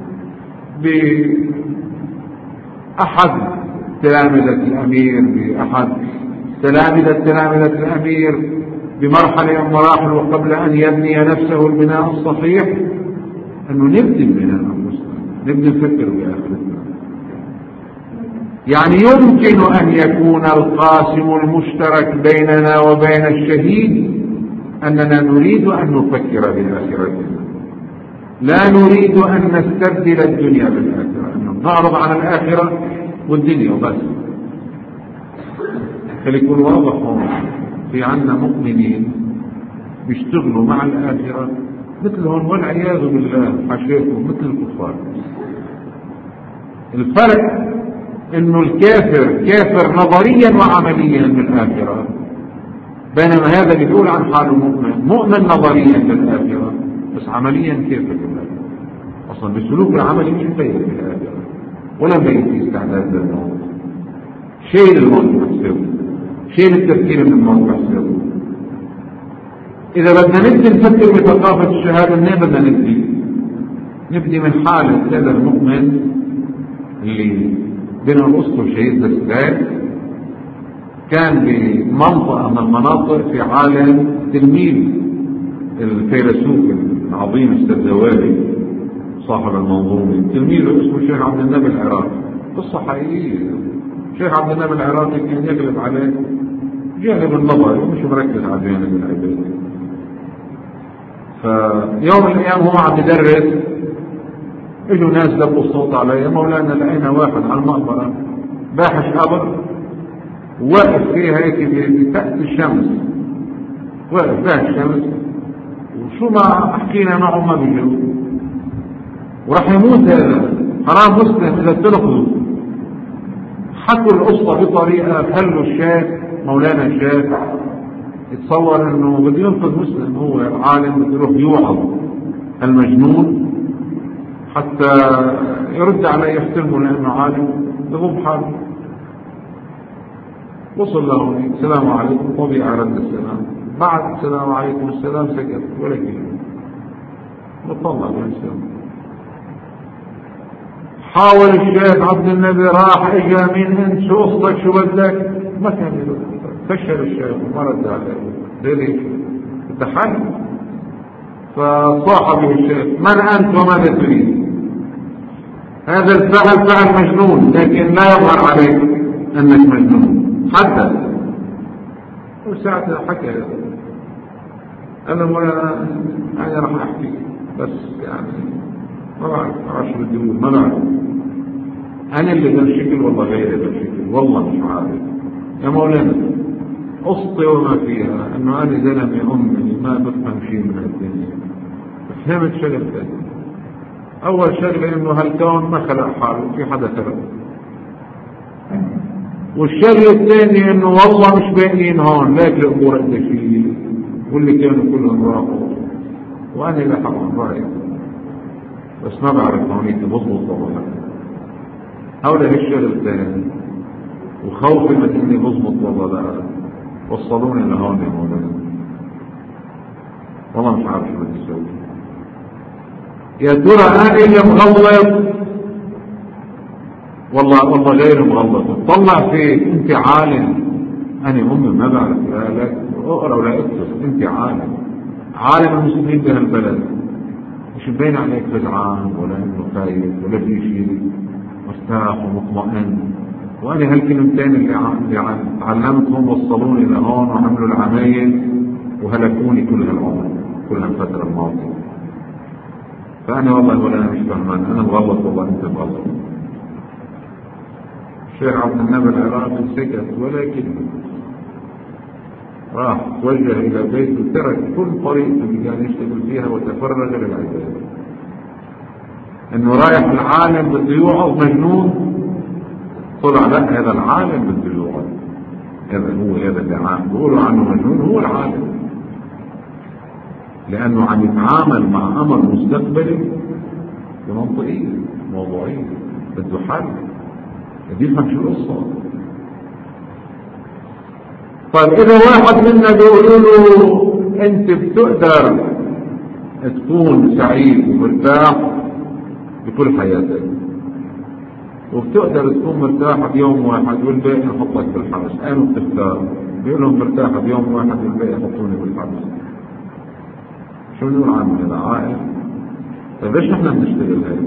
بأحد تلامذة الأمير، بأحد تلامذة تلامذة الأمير بمرحلة من مراحل، وقبل أن يبني نفسه البناء الصحيح أنه نبدي بناء أنفسنا، نبدي نفكر بآخرتنا. يعني يمكن أن يكون القاسم المشترك بيننا وبين الشهيد أننا نريد أن نفكر بآخرتنا، لا نريد أن نستبدل الدنيا بالآخرة، أن نعرض على الآخرة والدنيا وبس. فليكون واضح هون في عنا مؤمنين بيشتغلوا مع الآخرة مثلهم والعياذ بالله حشيتهم مثل الكفار. الفرق انه الكافر كافر نظريا وعمليا بالآخرة، بينما هذا بيقول عن حاله مؤمن مؤمن نظريا بالآخرة بس عمليا كافر بالآخرة. اصلا بسلوك العملي مش مبين بالآخرة ولا مبين في استعداد للموت. شيء الموت بحسبه، شيء التفكير من الموت بحسبه. إذا بدنا نبدي نفكر بثقافة الشهادة منين بدنا نبدي؟ نبدي من حالة هذا المؤمن اللي بينه الأسطى شهيد دستان، كان بمنطقة من المناطق في عالم تلميذ الفيلسوف العظيم السردوالي صاحب المنظومة، تلميذه اسمه الشيخ عبد النبي العراقي. قصة حقيقية. الشيخ عبد النبي العراقي كان يغلب عليه جانب النظري ومش مركز على جانب العبادي. فيوم من الايام هو عم يدرس، اجوا ناس دقوا الصوت عليه، مولانا لقينا واحد على المقبره باحث قبر واقف فيها هيك تحت الشمس، واقف باحث الشمس، وشو ما حكينا معه ما بيجوا، وراح يموت هذا حرام مسلم اذا بتنقذوا. حكوا القصه بطريقه خلوا الشيخ مولانا الشيخ يتصور انه بده ينقذ مسلم، هو عالم بده يروح يوعظ المجنون حتى يرد عليه يحترمه لانه عالم يغض حاله. وصل له السلام عليكم، طبيعي رد السلام، بعد السلام عليكم السلام سكت ولا كلمه، وطلع من السلام. حاول الشيخ عبد النبي راح اجا مين انت شو قصتك شو بدك، ما كان يرد، فشل الشيخ وما رد عليه. ليش؟ التحدي. فصاح به الشيخ من انت وماذا تريد؟ هذا الفعل فعل مجنون، لكن لا يظهر عليك انك مجنون حتى. وساعتها حكى انا ولا انا راح احكي بس يعني ما بعرف عشر الدروس ما بعرف انا اللي بالشكل والله غيري بالشكل والله مش عارف يا مولانا. قصتي وما فيها انه انا زلمه امي ما بفهم شيء من الدنيا. فهمت شغله ثانيه. اول شغله انه هالكون ما خلق حاله، في حدا خلق. والشغله الثانيه انه والله مش باقيين هون، ليك الامور قد شيء واللي كانوا كلهم راحوا وانا اللي حرام رايح بس ما بعرف هونيك بضبط ولا هؤلاء الشغل الثاني، وخوفي من اني بضبط ولا لا، وصلوني لهون يا مولانا، والله مش عارف شو بدي اسوي. يا ترى انا اللي مغلط والله والله غير مغلط؟ طلع فيك انت عالم، انا امي ما بعرف لك اقرا ولا اكتب، انت عالم عالم المسلمين بهالبلد، مش مبين عليك فزعان ولا انه خايف ولا في شيء، مرتاح ومطمئن. وانا هالكلمتين اللي اللي تعلمتهم وصلوني لهون وعملوا العمايل وهلكوني كل هالعمر كل هالفتره الماضيه. فانا والله ولا انا مش فهمان، انا مغلط والله انت مغلط. الشيخ عبد النبي العراقي سكت ولا كلمه، راح توجه الى بيته وترك كل طريقه اللي كان يشتغل فيها وتفرغ للعباده. انه رايح العالم بده يوعظ مجنون، طلع لا، هذا العالم بده يوعظ، هذا هو هذا اللي عام بيقولوا عنه مجنون هو العالم، لانه عم يتعامل مع امر مستقبلي بمنطقيه موضوعيه، بده حل، بده يفهم شو القصه. طيب اذا واحد منا بيقولوا له انت بتقدر تكون سعيد ومرتاح بكل حياتك، وبتقدر تكون مرتاح بيوم واحد والباقي نحطك بالحبس، اين بتختار؟ بيقول لهم مرتاح بيوم واحد والباقي يحطوني بالحبس. شو نقول عنه هذا عائل؟ طيب ليش نحن بنشتغل هيك؟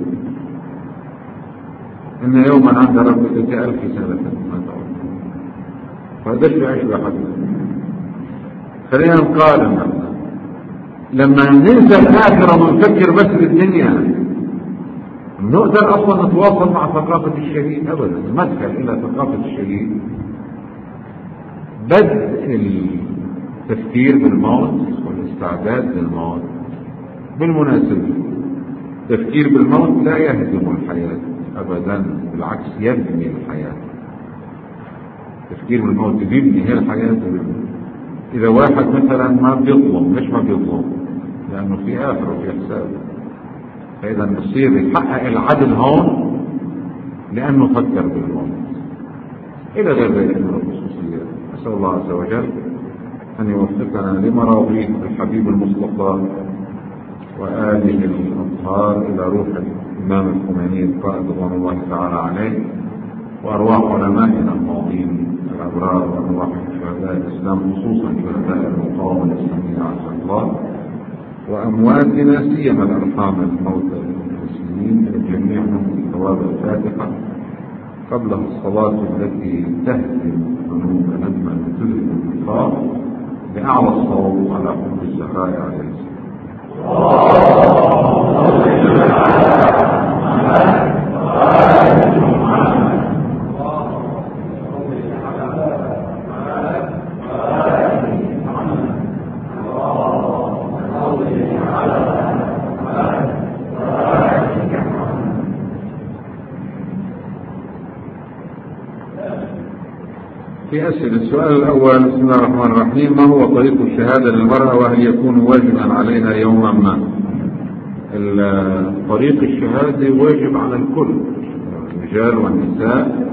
ان يوما عند ربك كألف سنة ما تعود، فقديش بيعيش واحد؟ خلينا نقارن، لما ننسى الآخرة ونفكر بس بالدنيا نقدر اصلا نتواصل مع ثقافة الشهيد ابدا. المدخل الى ثقافة الشهيد بدء التفكير بالموت والاستعداد للموت. بالمناسبة التفكير بالموت لا يهدم الحياة ابدا، بالعكس يبني الحياة. التفكير بالموت بيبني هي الحياة. اذا واحد مثلا ما بيظلم، ليش ما بيظلم؟ لانه في اخر وفي حساب، فإذا بصير يحقق العدل هون لأنه فكر بالموت. إلى غير ذلك من الخصوصيات. أسأل الله عز وجل أن يوفقنا لمراضيه الحبيب المصطفى وآله الأطهار إلى روح الإمام الخميني القائد رضوان الله تعالى عليه، وأرواح علمائنا الماضين الأبرار، وأرواح شهداء الإسلام خصوصا شهداء المقاومة الإسلامية عز الله، وأمواتنا سيما الأرحام الموتى المسلمين جميعهم ثواب الفاتحة قبل الصلاة التي تهدم ذنوب ندما وتذهب النفاق بأعلى الصوت على حب الزكاة عليه السلام. في أسئلة. السؤال الأول: بسم الله الرحمن الرحيم، ما هو طريق الشهادة للمرأة وهل يكون واجبا علينا يوما ما؟ طريق الشهادة واجب على الكل، الرجال والنساء،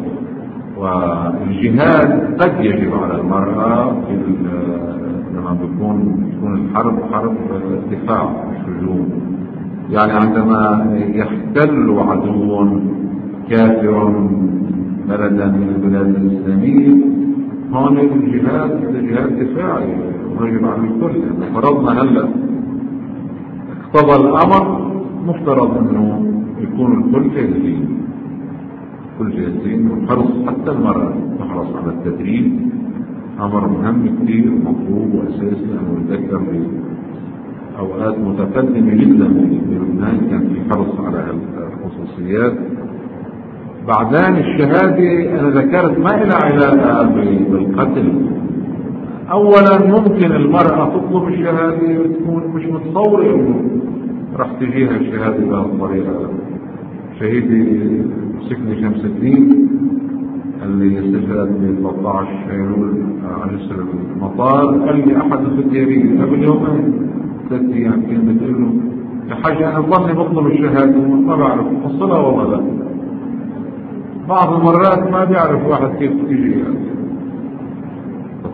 والجهاد قد يجب على المرأة لما بيكون تكون الحرب حرب دفاع مش هجوم. يعني عندما يحتل عدو كافر بلدا من البلاد الإسلامية، هون الجهاد جهاد دفاعي واجب على الكل. يعني فرضنا هلا اقتضى الامر، مفترض انه يكون الكل جاهزين، كل جاهزين، والحرص حتى المرأة تحرص على التدريب، امر مهم كثير ومطلوب واساسي. انا بتذكر في اوقات متقدمة جدا في لبنان كان في حرص على الخصوصيات. بعدين الشهادة أنا ذكرت ما لها علاقة بالقتل. أولا ممكن المرأة تطلب الشهادة وتكون مش متصورة إنه راح تجيها الشهادة بهالطريقة. شهيدي سكني شمس الدين اللي استشهد ب ثلاثة عشر ايلول على جسر المطار، قال لي أحد الفتيارين قبل يومين ثلاث أيام كان بتقول له يا حاج أنا ظني بطلب الشهادة وما بعرف أوصلها والله لا. بعض المرات ما بيعرف واحد كيف تيجي يعني.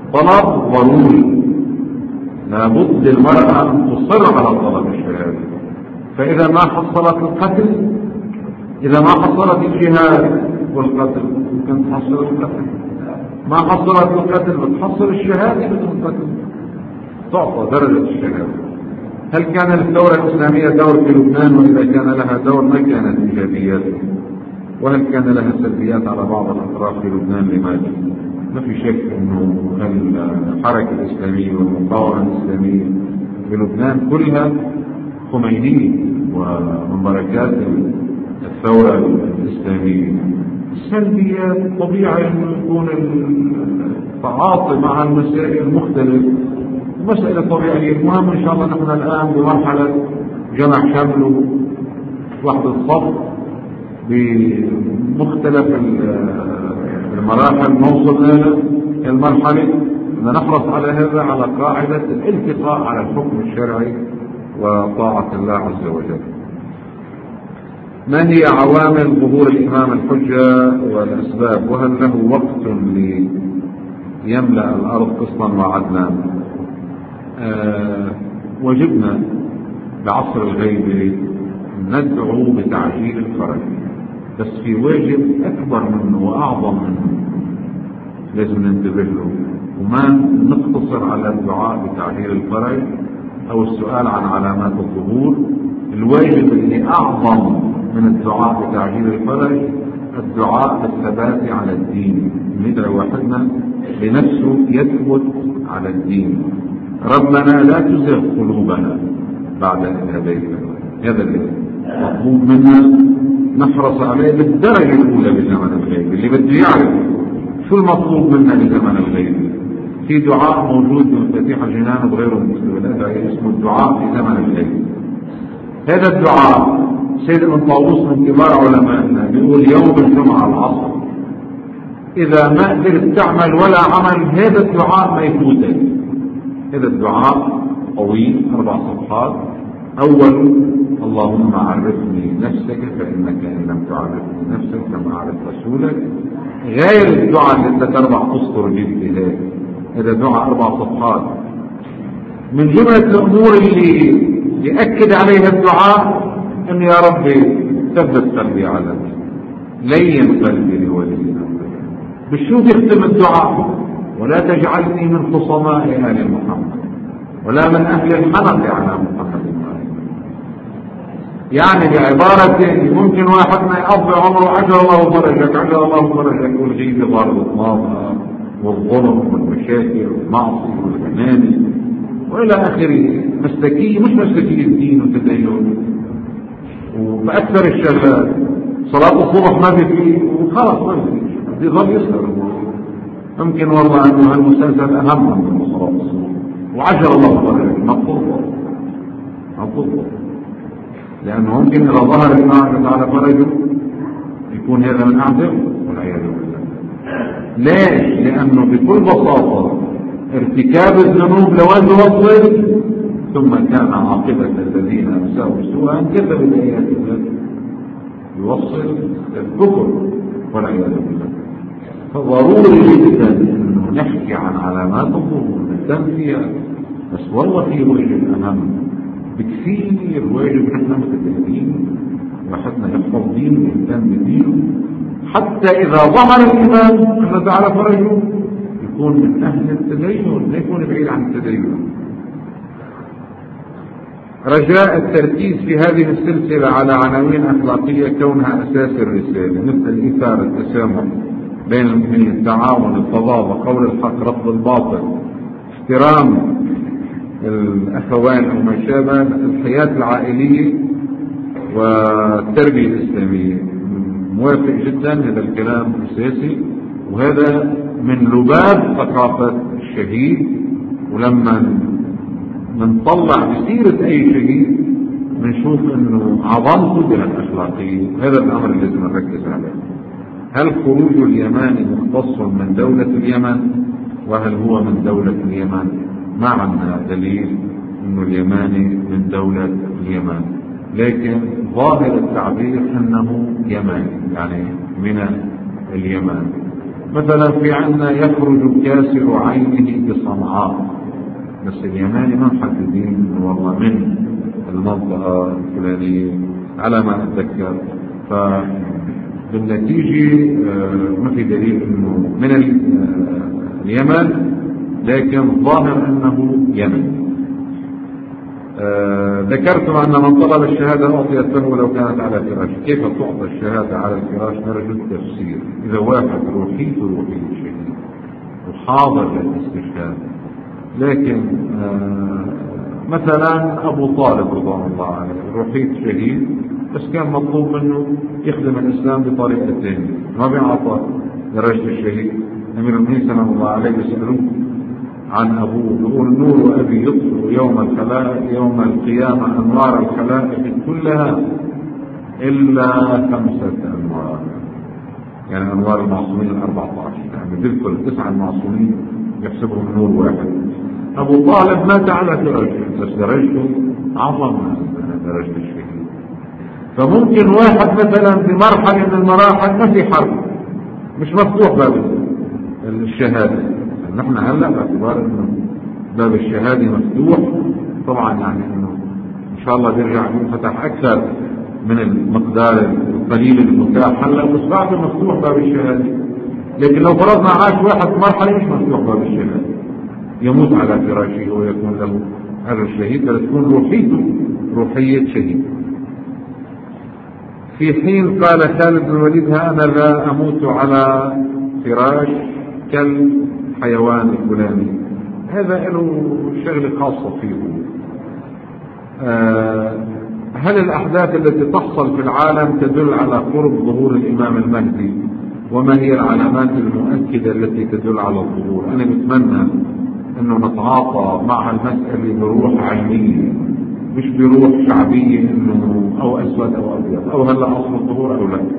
طلب ضروري، لابد المرأة أن تصر على طلب الشهادة. فإذا ما حصلت القتل، إذا ما حصلت الجهاد والقتل ممكن تحصل القتل، ما حصلت القتل بتحصل الشهادة بدون قتل، تعطى درجة الشهادة. هل كان للثورة الإسلامية دور في لبنان؟ وإذا كان لها دور ما كانت إيجابيات، وهل كان لها سلبيات على بعض الأطراف في لبنان؟ لماذا؟ ما في شك أنه الحركة الإسلامية والمقاومة الإسلامية في لبنان كلها خمينية، ومن بركات الثورة الإسلامية السلبيات طبيعي أنه يكون التعاطي مع المسائل المختلفة، مسألة طبيعية. المهم إن شاء الله نحن الآن بمرحلة جمع شمل وحدة صف بمختلف المراحل، نوصل إلى المرحلة أن نحرص على هذا على قاعدة الالتقاء على الحكم الشرعي وطاعة الله عز وجل. ما هي عوامل ظهور الإمام الحجة والأسباب؟ وهل له وقت ليملأ الأرض قسطا وعدلا؟ أه وجبنا بعصر الغيبة ندعو بتعجيل الفرج، بس في واجب أكبر منه وأعظم منه لازم ننتبه له، وما نقتصر على الدعاء بتعجيل الفرج أو السؤال عن علامات الظهور. الواجب اللي أعظم من الدعاء بتعجيل الفرج الدعاء بالثبات على الدين، ندعو واحدنا لنفسه يثبت على الدين. ربنا لا تزغ قلوبنا بعد إذ هديتنا، هذا اللي مطلوب منا نحرص عليه بالدرجة الأولى بزمن الغيب. اللي بده يعرف شو المطلوب منا بزمن الغيب، في دعاء موجود بمفاتيح الجنان وغيره من الأدعية اسمه الدعاء في زمن الغيب. هذا الدعاء سيد ابن طاووس من كبار علمائنا بيقول يوم الجمعة العصر إذا ما قدرت تعمل ولا عمل هذا الدعاء ما يفوتك. هذا الدعاء طويل أربع صفحات. أول اللهم عرفني نفسك فإنك إن لم تعرفني نفسك لم أعرف رسولك، غير الدعاء اللي ثلاث أربع أسطر بالابتداء. هذا دعاء أربع صفحات. من جملة الأمور اللي يأكد عليها الدعاء أن يا ربي ثبت قلبي على لين قلبي لولي بالشو يختم الدعاء؟ ولا تجعلني من خصماء آل محمد ولا من أهل الحنق على محمد. يعني بعبارة ممكن واحد ما يقضي عمره عجل الله فرجك عجل الله فرجك والغيبة والإطلاق والظلم والمشاكل والمعصية والعنان وإلى آخره، مسلكية مش مسلكية الدين والتدين وبأكثر الشغلات. صلاة الصبح ما في فيه وخلاص ما في يظل يسهر. ممكن والله أنه هالمسلسل أهم من صلاة الصبح وعجل الله فرجك مطلوب مطلوب، لأنه ممكن إذا ظهر الإمام على فرجه يكون هذا من أعظم والعياذ بالله. ليش؟ لأنه بكل بساطة ارتكاب الذنوب لوين يوصل، ثم كان عاقبة الذين أساءوا سوءا كذبوا بآيات الله، يوصل الكفر والعياذ بالله. فضروري جدا أنه نحكي عن علامات الظهور نهتم فيها، بس والله في واجب أهم بكثير. واجب نحن متدينين وحدنا يحفظ دينه ويهتم بدينه، حتى إذا ظهر الإمام الله تعالى فرجه يكون من أهل التدين، لا يكون بعيد عن التدين. رجاء التركيز في هذه السلسلة على عناوين أخلاقية كونها أساس الرسالة، مثل الإثارة، التسامح بين المؤمنين، التعاون، التضامن، قول الحق، رفض الباطل، احترام الأخوان أو ما شابه، الحياة العائلية والتربية الإسلامية. موافق جدا، هذا الكلام أساسي، وهذا من لباب ثقافة الشهيد. ولما منطلع بسيرة أي شهيد بنشوف أنه عظمته بها الأخلاقية، هذا الأمر اللي لازم نركز عليه. هل خروج اليماني مختص من دولة اليمن؟ وهل هو من دولة اليمن؟ ما عندنا دليل أنه اليماني من دولة اليمن، لكن ظاهر التعبير أنه يماني يعني من اليمن. مثلا في عنا يخرج كاسر عينه بصنعاء، بس اليماني ما محددين والله من المنطقة الفلانية على ما أتذكر. فبالنتيجة ما في دليل أنه من اليمن، لكن ظاهر أنه يمن. آه ذكرتم أن من طلب الشهادة أعطيت له ولو كانت على فراش. كيف تعطى الشهادة على الفراش؟ نرجو التفسير. إذا واحد روحيته روحية شهيد وحاضر للاستشهاد، لكن آه مثلا أبو طالب رضوان الله عليه روحية شهيد، بس كان مطلوب منه يخدم الإسلام بطريقتين، ما بينعطى درجة الشهيد. أمير المؤمنين سلام الله عليه يسألوه عن أبوه، يقول نور أبي يطفئ يوم الخلائق يوم القيامة أنوار الخلائق كلها إلا خمسة أنوار، يعني أنوار المعصومين الأربعة عشر، يعني بذكر التسعة المعصومين يحسبهم نور واحد. أبو طالب مات على درجة، بس درجته أعظم من درجة الشهيد. فممكن واحد مثلا في مرحلة من المراحل ما في حرب، مش مفتوح باب الشهادة، نحن هلا باعتبار انه باب الشهاده مفتوح، طبعا يعني انه ان شاء الله بيرجع ينفتح اكثر من المقدار القليل المتاح هلا، بس بعده مفتوح باب الشهاده. لكن لو فرضنا عاش واحد في مرحله مش مفتوح باب الشهاده، يموت على فراشه ويكون له اجر الشهيد، بل تكون روحيته روحيه شهيد. في حين قال خالد بن الوليد: ها انا لا اموت على فراش كالحيوان الفلاني. هذا له شغله خاصه فيه. آه هل الأحداث التي تحصل في العالم تدل على قرب ظهور الإمام المهدي؟ وما هي العلامات المؤكدة التي تدل على الظهور؟ أنا بتمنى أنه نتعاطى مع المسألة بروح علمية، مش بروح شعبية إنه أو أسود أو أبيض أو هلا أصل الظهور أو لا.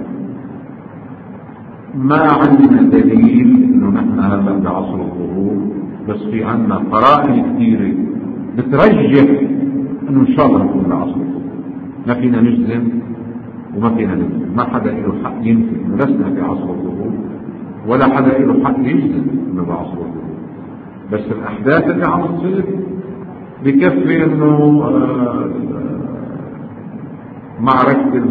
ما عندنا دليل إنه نحن هلا بعصر الظهور، بس في عندنا قرائن كثيرة بترجح إنه إن شاء الله نكون بعصر الظهور. ما فينا نجزم وما فينا نجزم، ما حدا له حق ينفي إنه لسنا في عصر الظهور، ولا حدا له حق يجزم إنه بعصر الظهور. بس الأحداث اللي عم تصير بكفي إنه معركة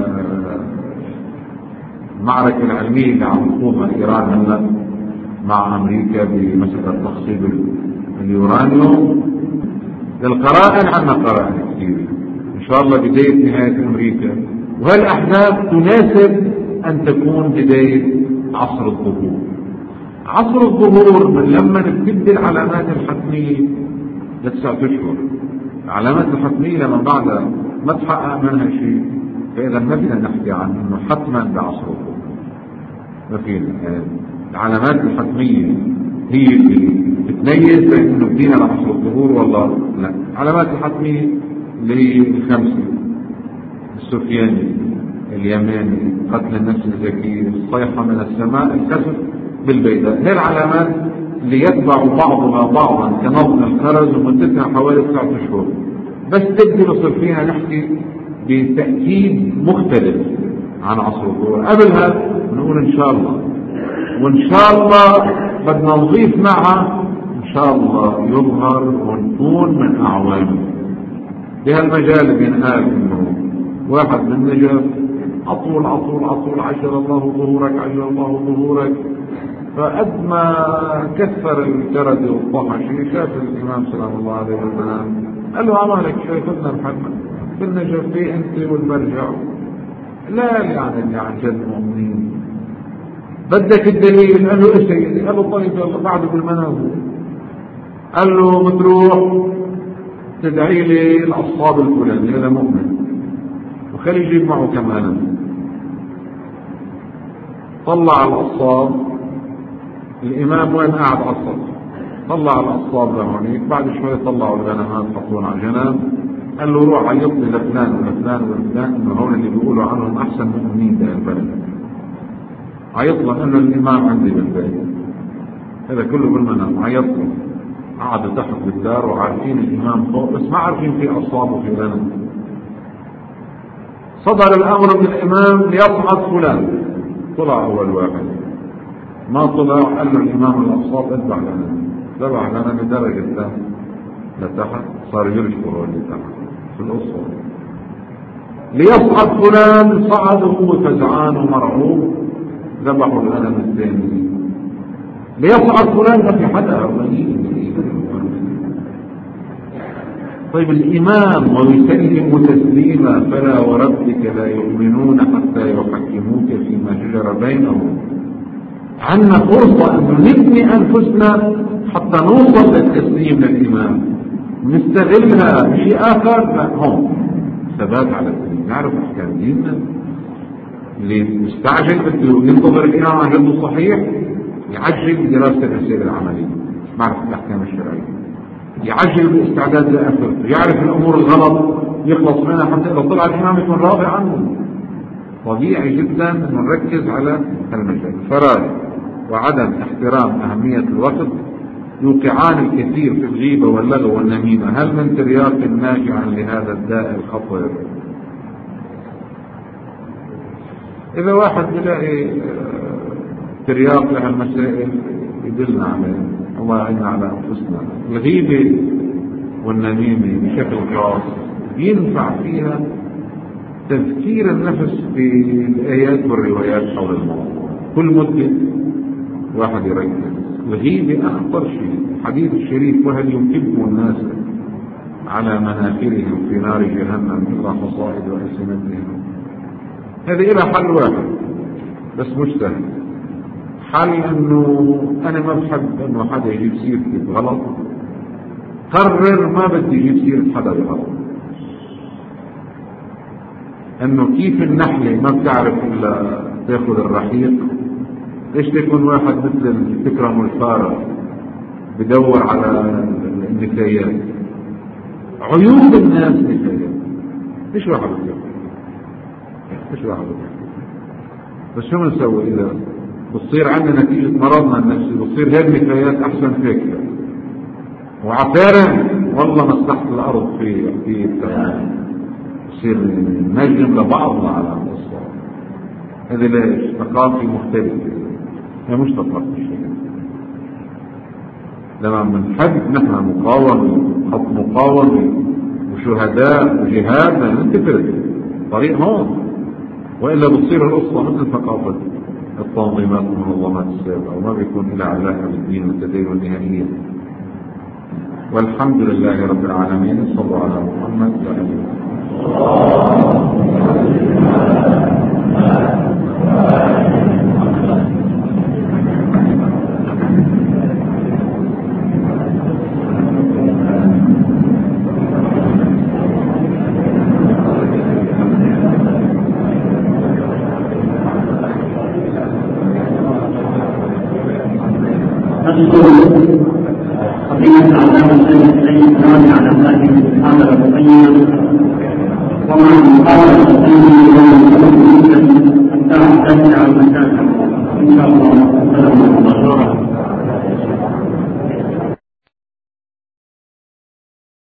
المعركة العلمية اللي عم تخوضها إيران هلا مع أمريكا بمسألة تخصيب اليورانيوم، للقرائن عنا قرائن كثيرة. إن شاء الله بداية نهاية أمريكا، وهالأحداث تناسب أن تكون بداية عصر الظهور. عصر الظهور من لما نبتدي العلامات الحتمية لتسعة أشهر. العلامات الحتمية لما بعدها ما تحقق منها شيء، فإذا ما فينا نحكي عن إنه حتما بعصر الظهور، ما فينا. يعني العلامات الحتمية هي اللي بتميز بين إنه بدينا بعصر الظهور والله لا. العلامات الحتمية اللي هي الخمسة: السفياني، اليماني، قتل النفس الزكية، الصيحة من السماء، الكسر بالبيداء. هي العلامات اللي يتبع بعضها بعضا كنظم الخرز ومدتها حوالي تسعة أشهر، بس تبدي نصل فيها نحكي بتأكيد مختلف عن عصر الظهور. قبلها نقول إن شاء الله، وإن شاء الله بدنا نضيف معها إن شاء الله يظهر ونكون من أعوانه. بهالمجال بينقال إنه واحد من نجف عطول عطول عطول عجل الله ظهورك عجل الله ظهورك. فقد ما كثر الكرد والطحش شاف الإمام سلام الله عليه وسلم قال له: عمالك شايفتنا محمد بالنجف في أنت والمرجع، لا يعني اللي عن جد مؤمنين. بدك الدليل؟ قال له: إيش سيدي؟ قال له: طيب يلا بعده بالمنازل. قال له: بتروح تدعي لي الأصحاب الفلاني، هذا مؤمن، وخلي يجيب معه كمان. طلع الأصحاب، الإمام وين قاعد على السطح، طلع الأصحاب لهونيك، بعد شوي طلعوا الغنمات حطونا على الجناب. قال له: روح عيط لي لفلان ولفلان ولفلان إنه هون اللي بيقولوا عنهم أحسن مؤمنين بهالبلد. عيط له إنه الإمام عندي بالبيت، هذا كله بالمنام. عيط له، قعدوا تحت بالدار وعارفين الإمام فوق، بس ما عارفين في أصحاب وفي غنم. صدر الأمر من الإمام ليصعد فلان، طلع أول واحد ما طلع قال له الإمام الأصوات اتبع لنا، اتبع لنا لدرجة لتحت صار يرشفوا اللي تحت في الأسرة. ليصعد فلان صعد وهو فزعان ومرعوب، ذبحوا الغنم الثاني. ليصعد فلان ما في حدا. طيب الإمام ويسلم تسليما فلا وربك لا يؤمنون حتى يحكموك فيما شجر بينهم. عندنا فرصة أن نبني أنفسنا حتى نوصل للتسليم للإمام، نستغلها بشيء آخر. لا، هون ثبات على الدين، نعرف أحكام ديننا. اللي مستعجل بده ينتظر الإمام عن جده صحيح يعجل دراسة الرسالة العملية، معرفة الأحكام الشرعية، يعجل بالاستعداد لآخرته، يعرف الأمور الغلط يخلص منها حتى إذا طلع الإمام يكون راضي عنه. طبيعي جدا أن نركز على المجال. الفراغ وعدم احترام أهمية الوقت يوقعان الكثير في الغيبة واللغو والنميمة. هل من ترياق ناجعا لهذا الداء الخطير؟ إذا واحد بلاقي ترياق لهالمسائل يدلنا عليه، الله يعيننا على أنفسنا. الغيبة والنميمة بشكل خاص ينفع فيها تذكير النفس بالآيات والروايات حول الموضوع. كل مدة واحد يركز. الغيبة أخطر شيء. الحديث الشريف وهل يكب الناس على مناخرهم في نار جهنم إلا حصائد وألسنتهم. هذه إلى حل واحد بس مش سهل. حل أنه أنا ما بحب أنه حدا يجيب سيرتي بغلط، قرر ما بدي يجيب سيرة حدا بغلط. أنه كيف النحلة ما بتعرف إلا تاخذ الرحيق، ليش تكون واحد مثل الفكرة الفارة بدور على النفايات؟ عيوب الناس نفايات. ليش واحد بتفكر؟ ليش واحد بتفكر؟ بس شو بنسوي إذا بتصير عندنا نتيجة مرضنا النفسي، بتصير هذه النفايات أحسن فكرة وعفارا والله مصلحة الأرض في في التمام، بصير نجم لبعضنا على القصة. هذا ليش؟ ثقافة مختلفة، هي مش ثقافة شيء. لما بنحب نحن مقاومة، خط مقاومة وشهداء وجهاد، ننتفر طريق هون، وإلا بتصير القصة مثل ثقافة التنظيمات والمنظمات السابقة وما بيكون إلى علاقة بالدين والتدين والنهائية. والحمد لله رب العالمين. صلوا على محمد وعلى آله. قضية أعلام السنة الإسلام على هذه المحاضرة المقيمة ومع المحاضرة الثانية يوم الخميس حتى تسعة مساء إن شاء الله.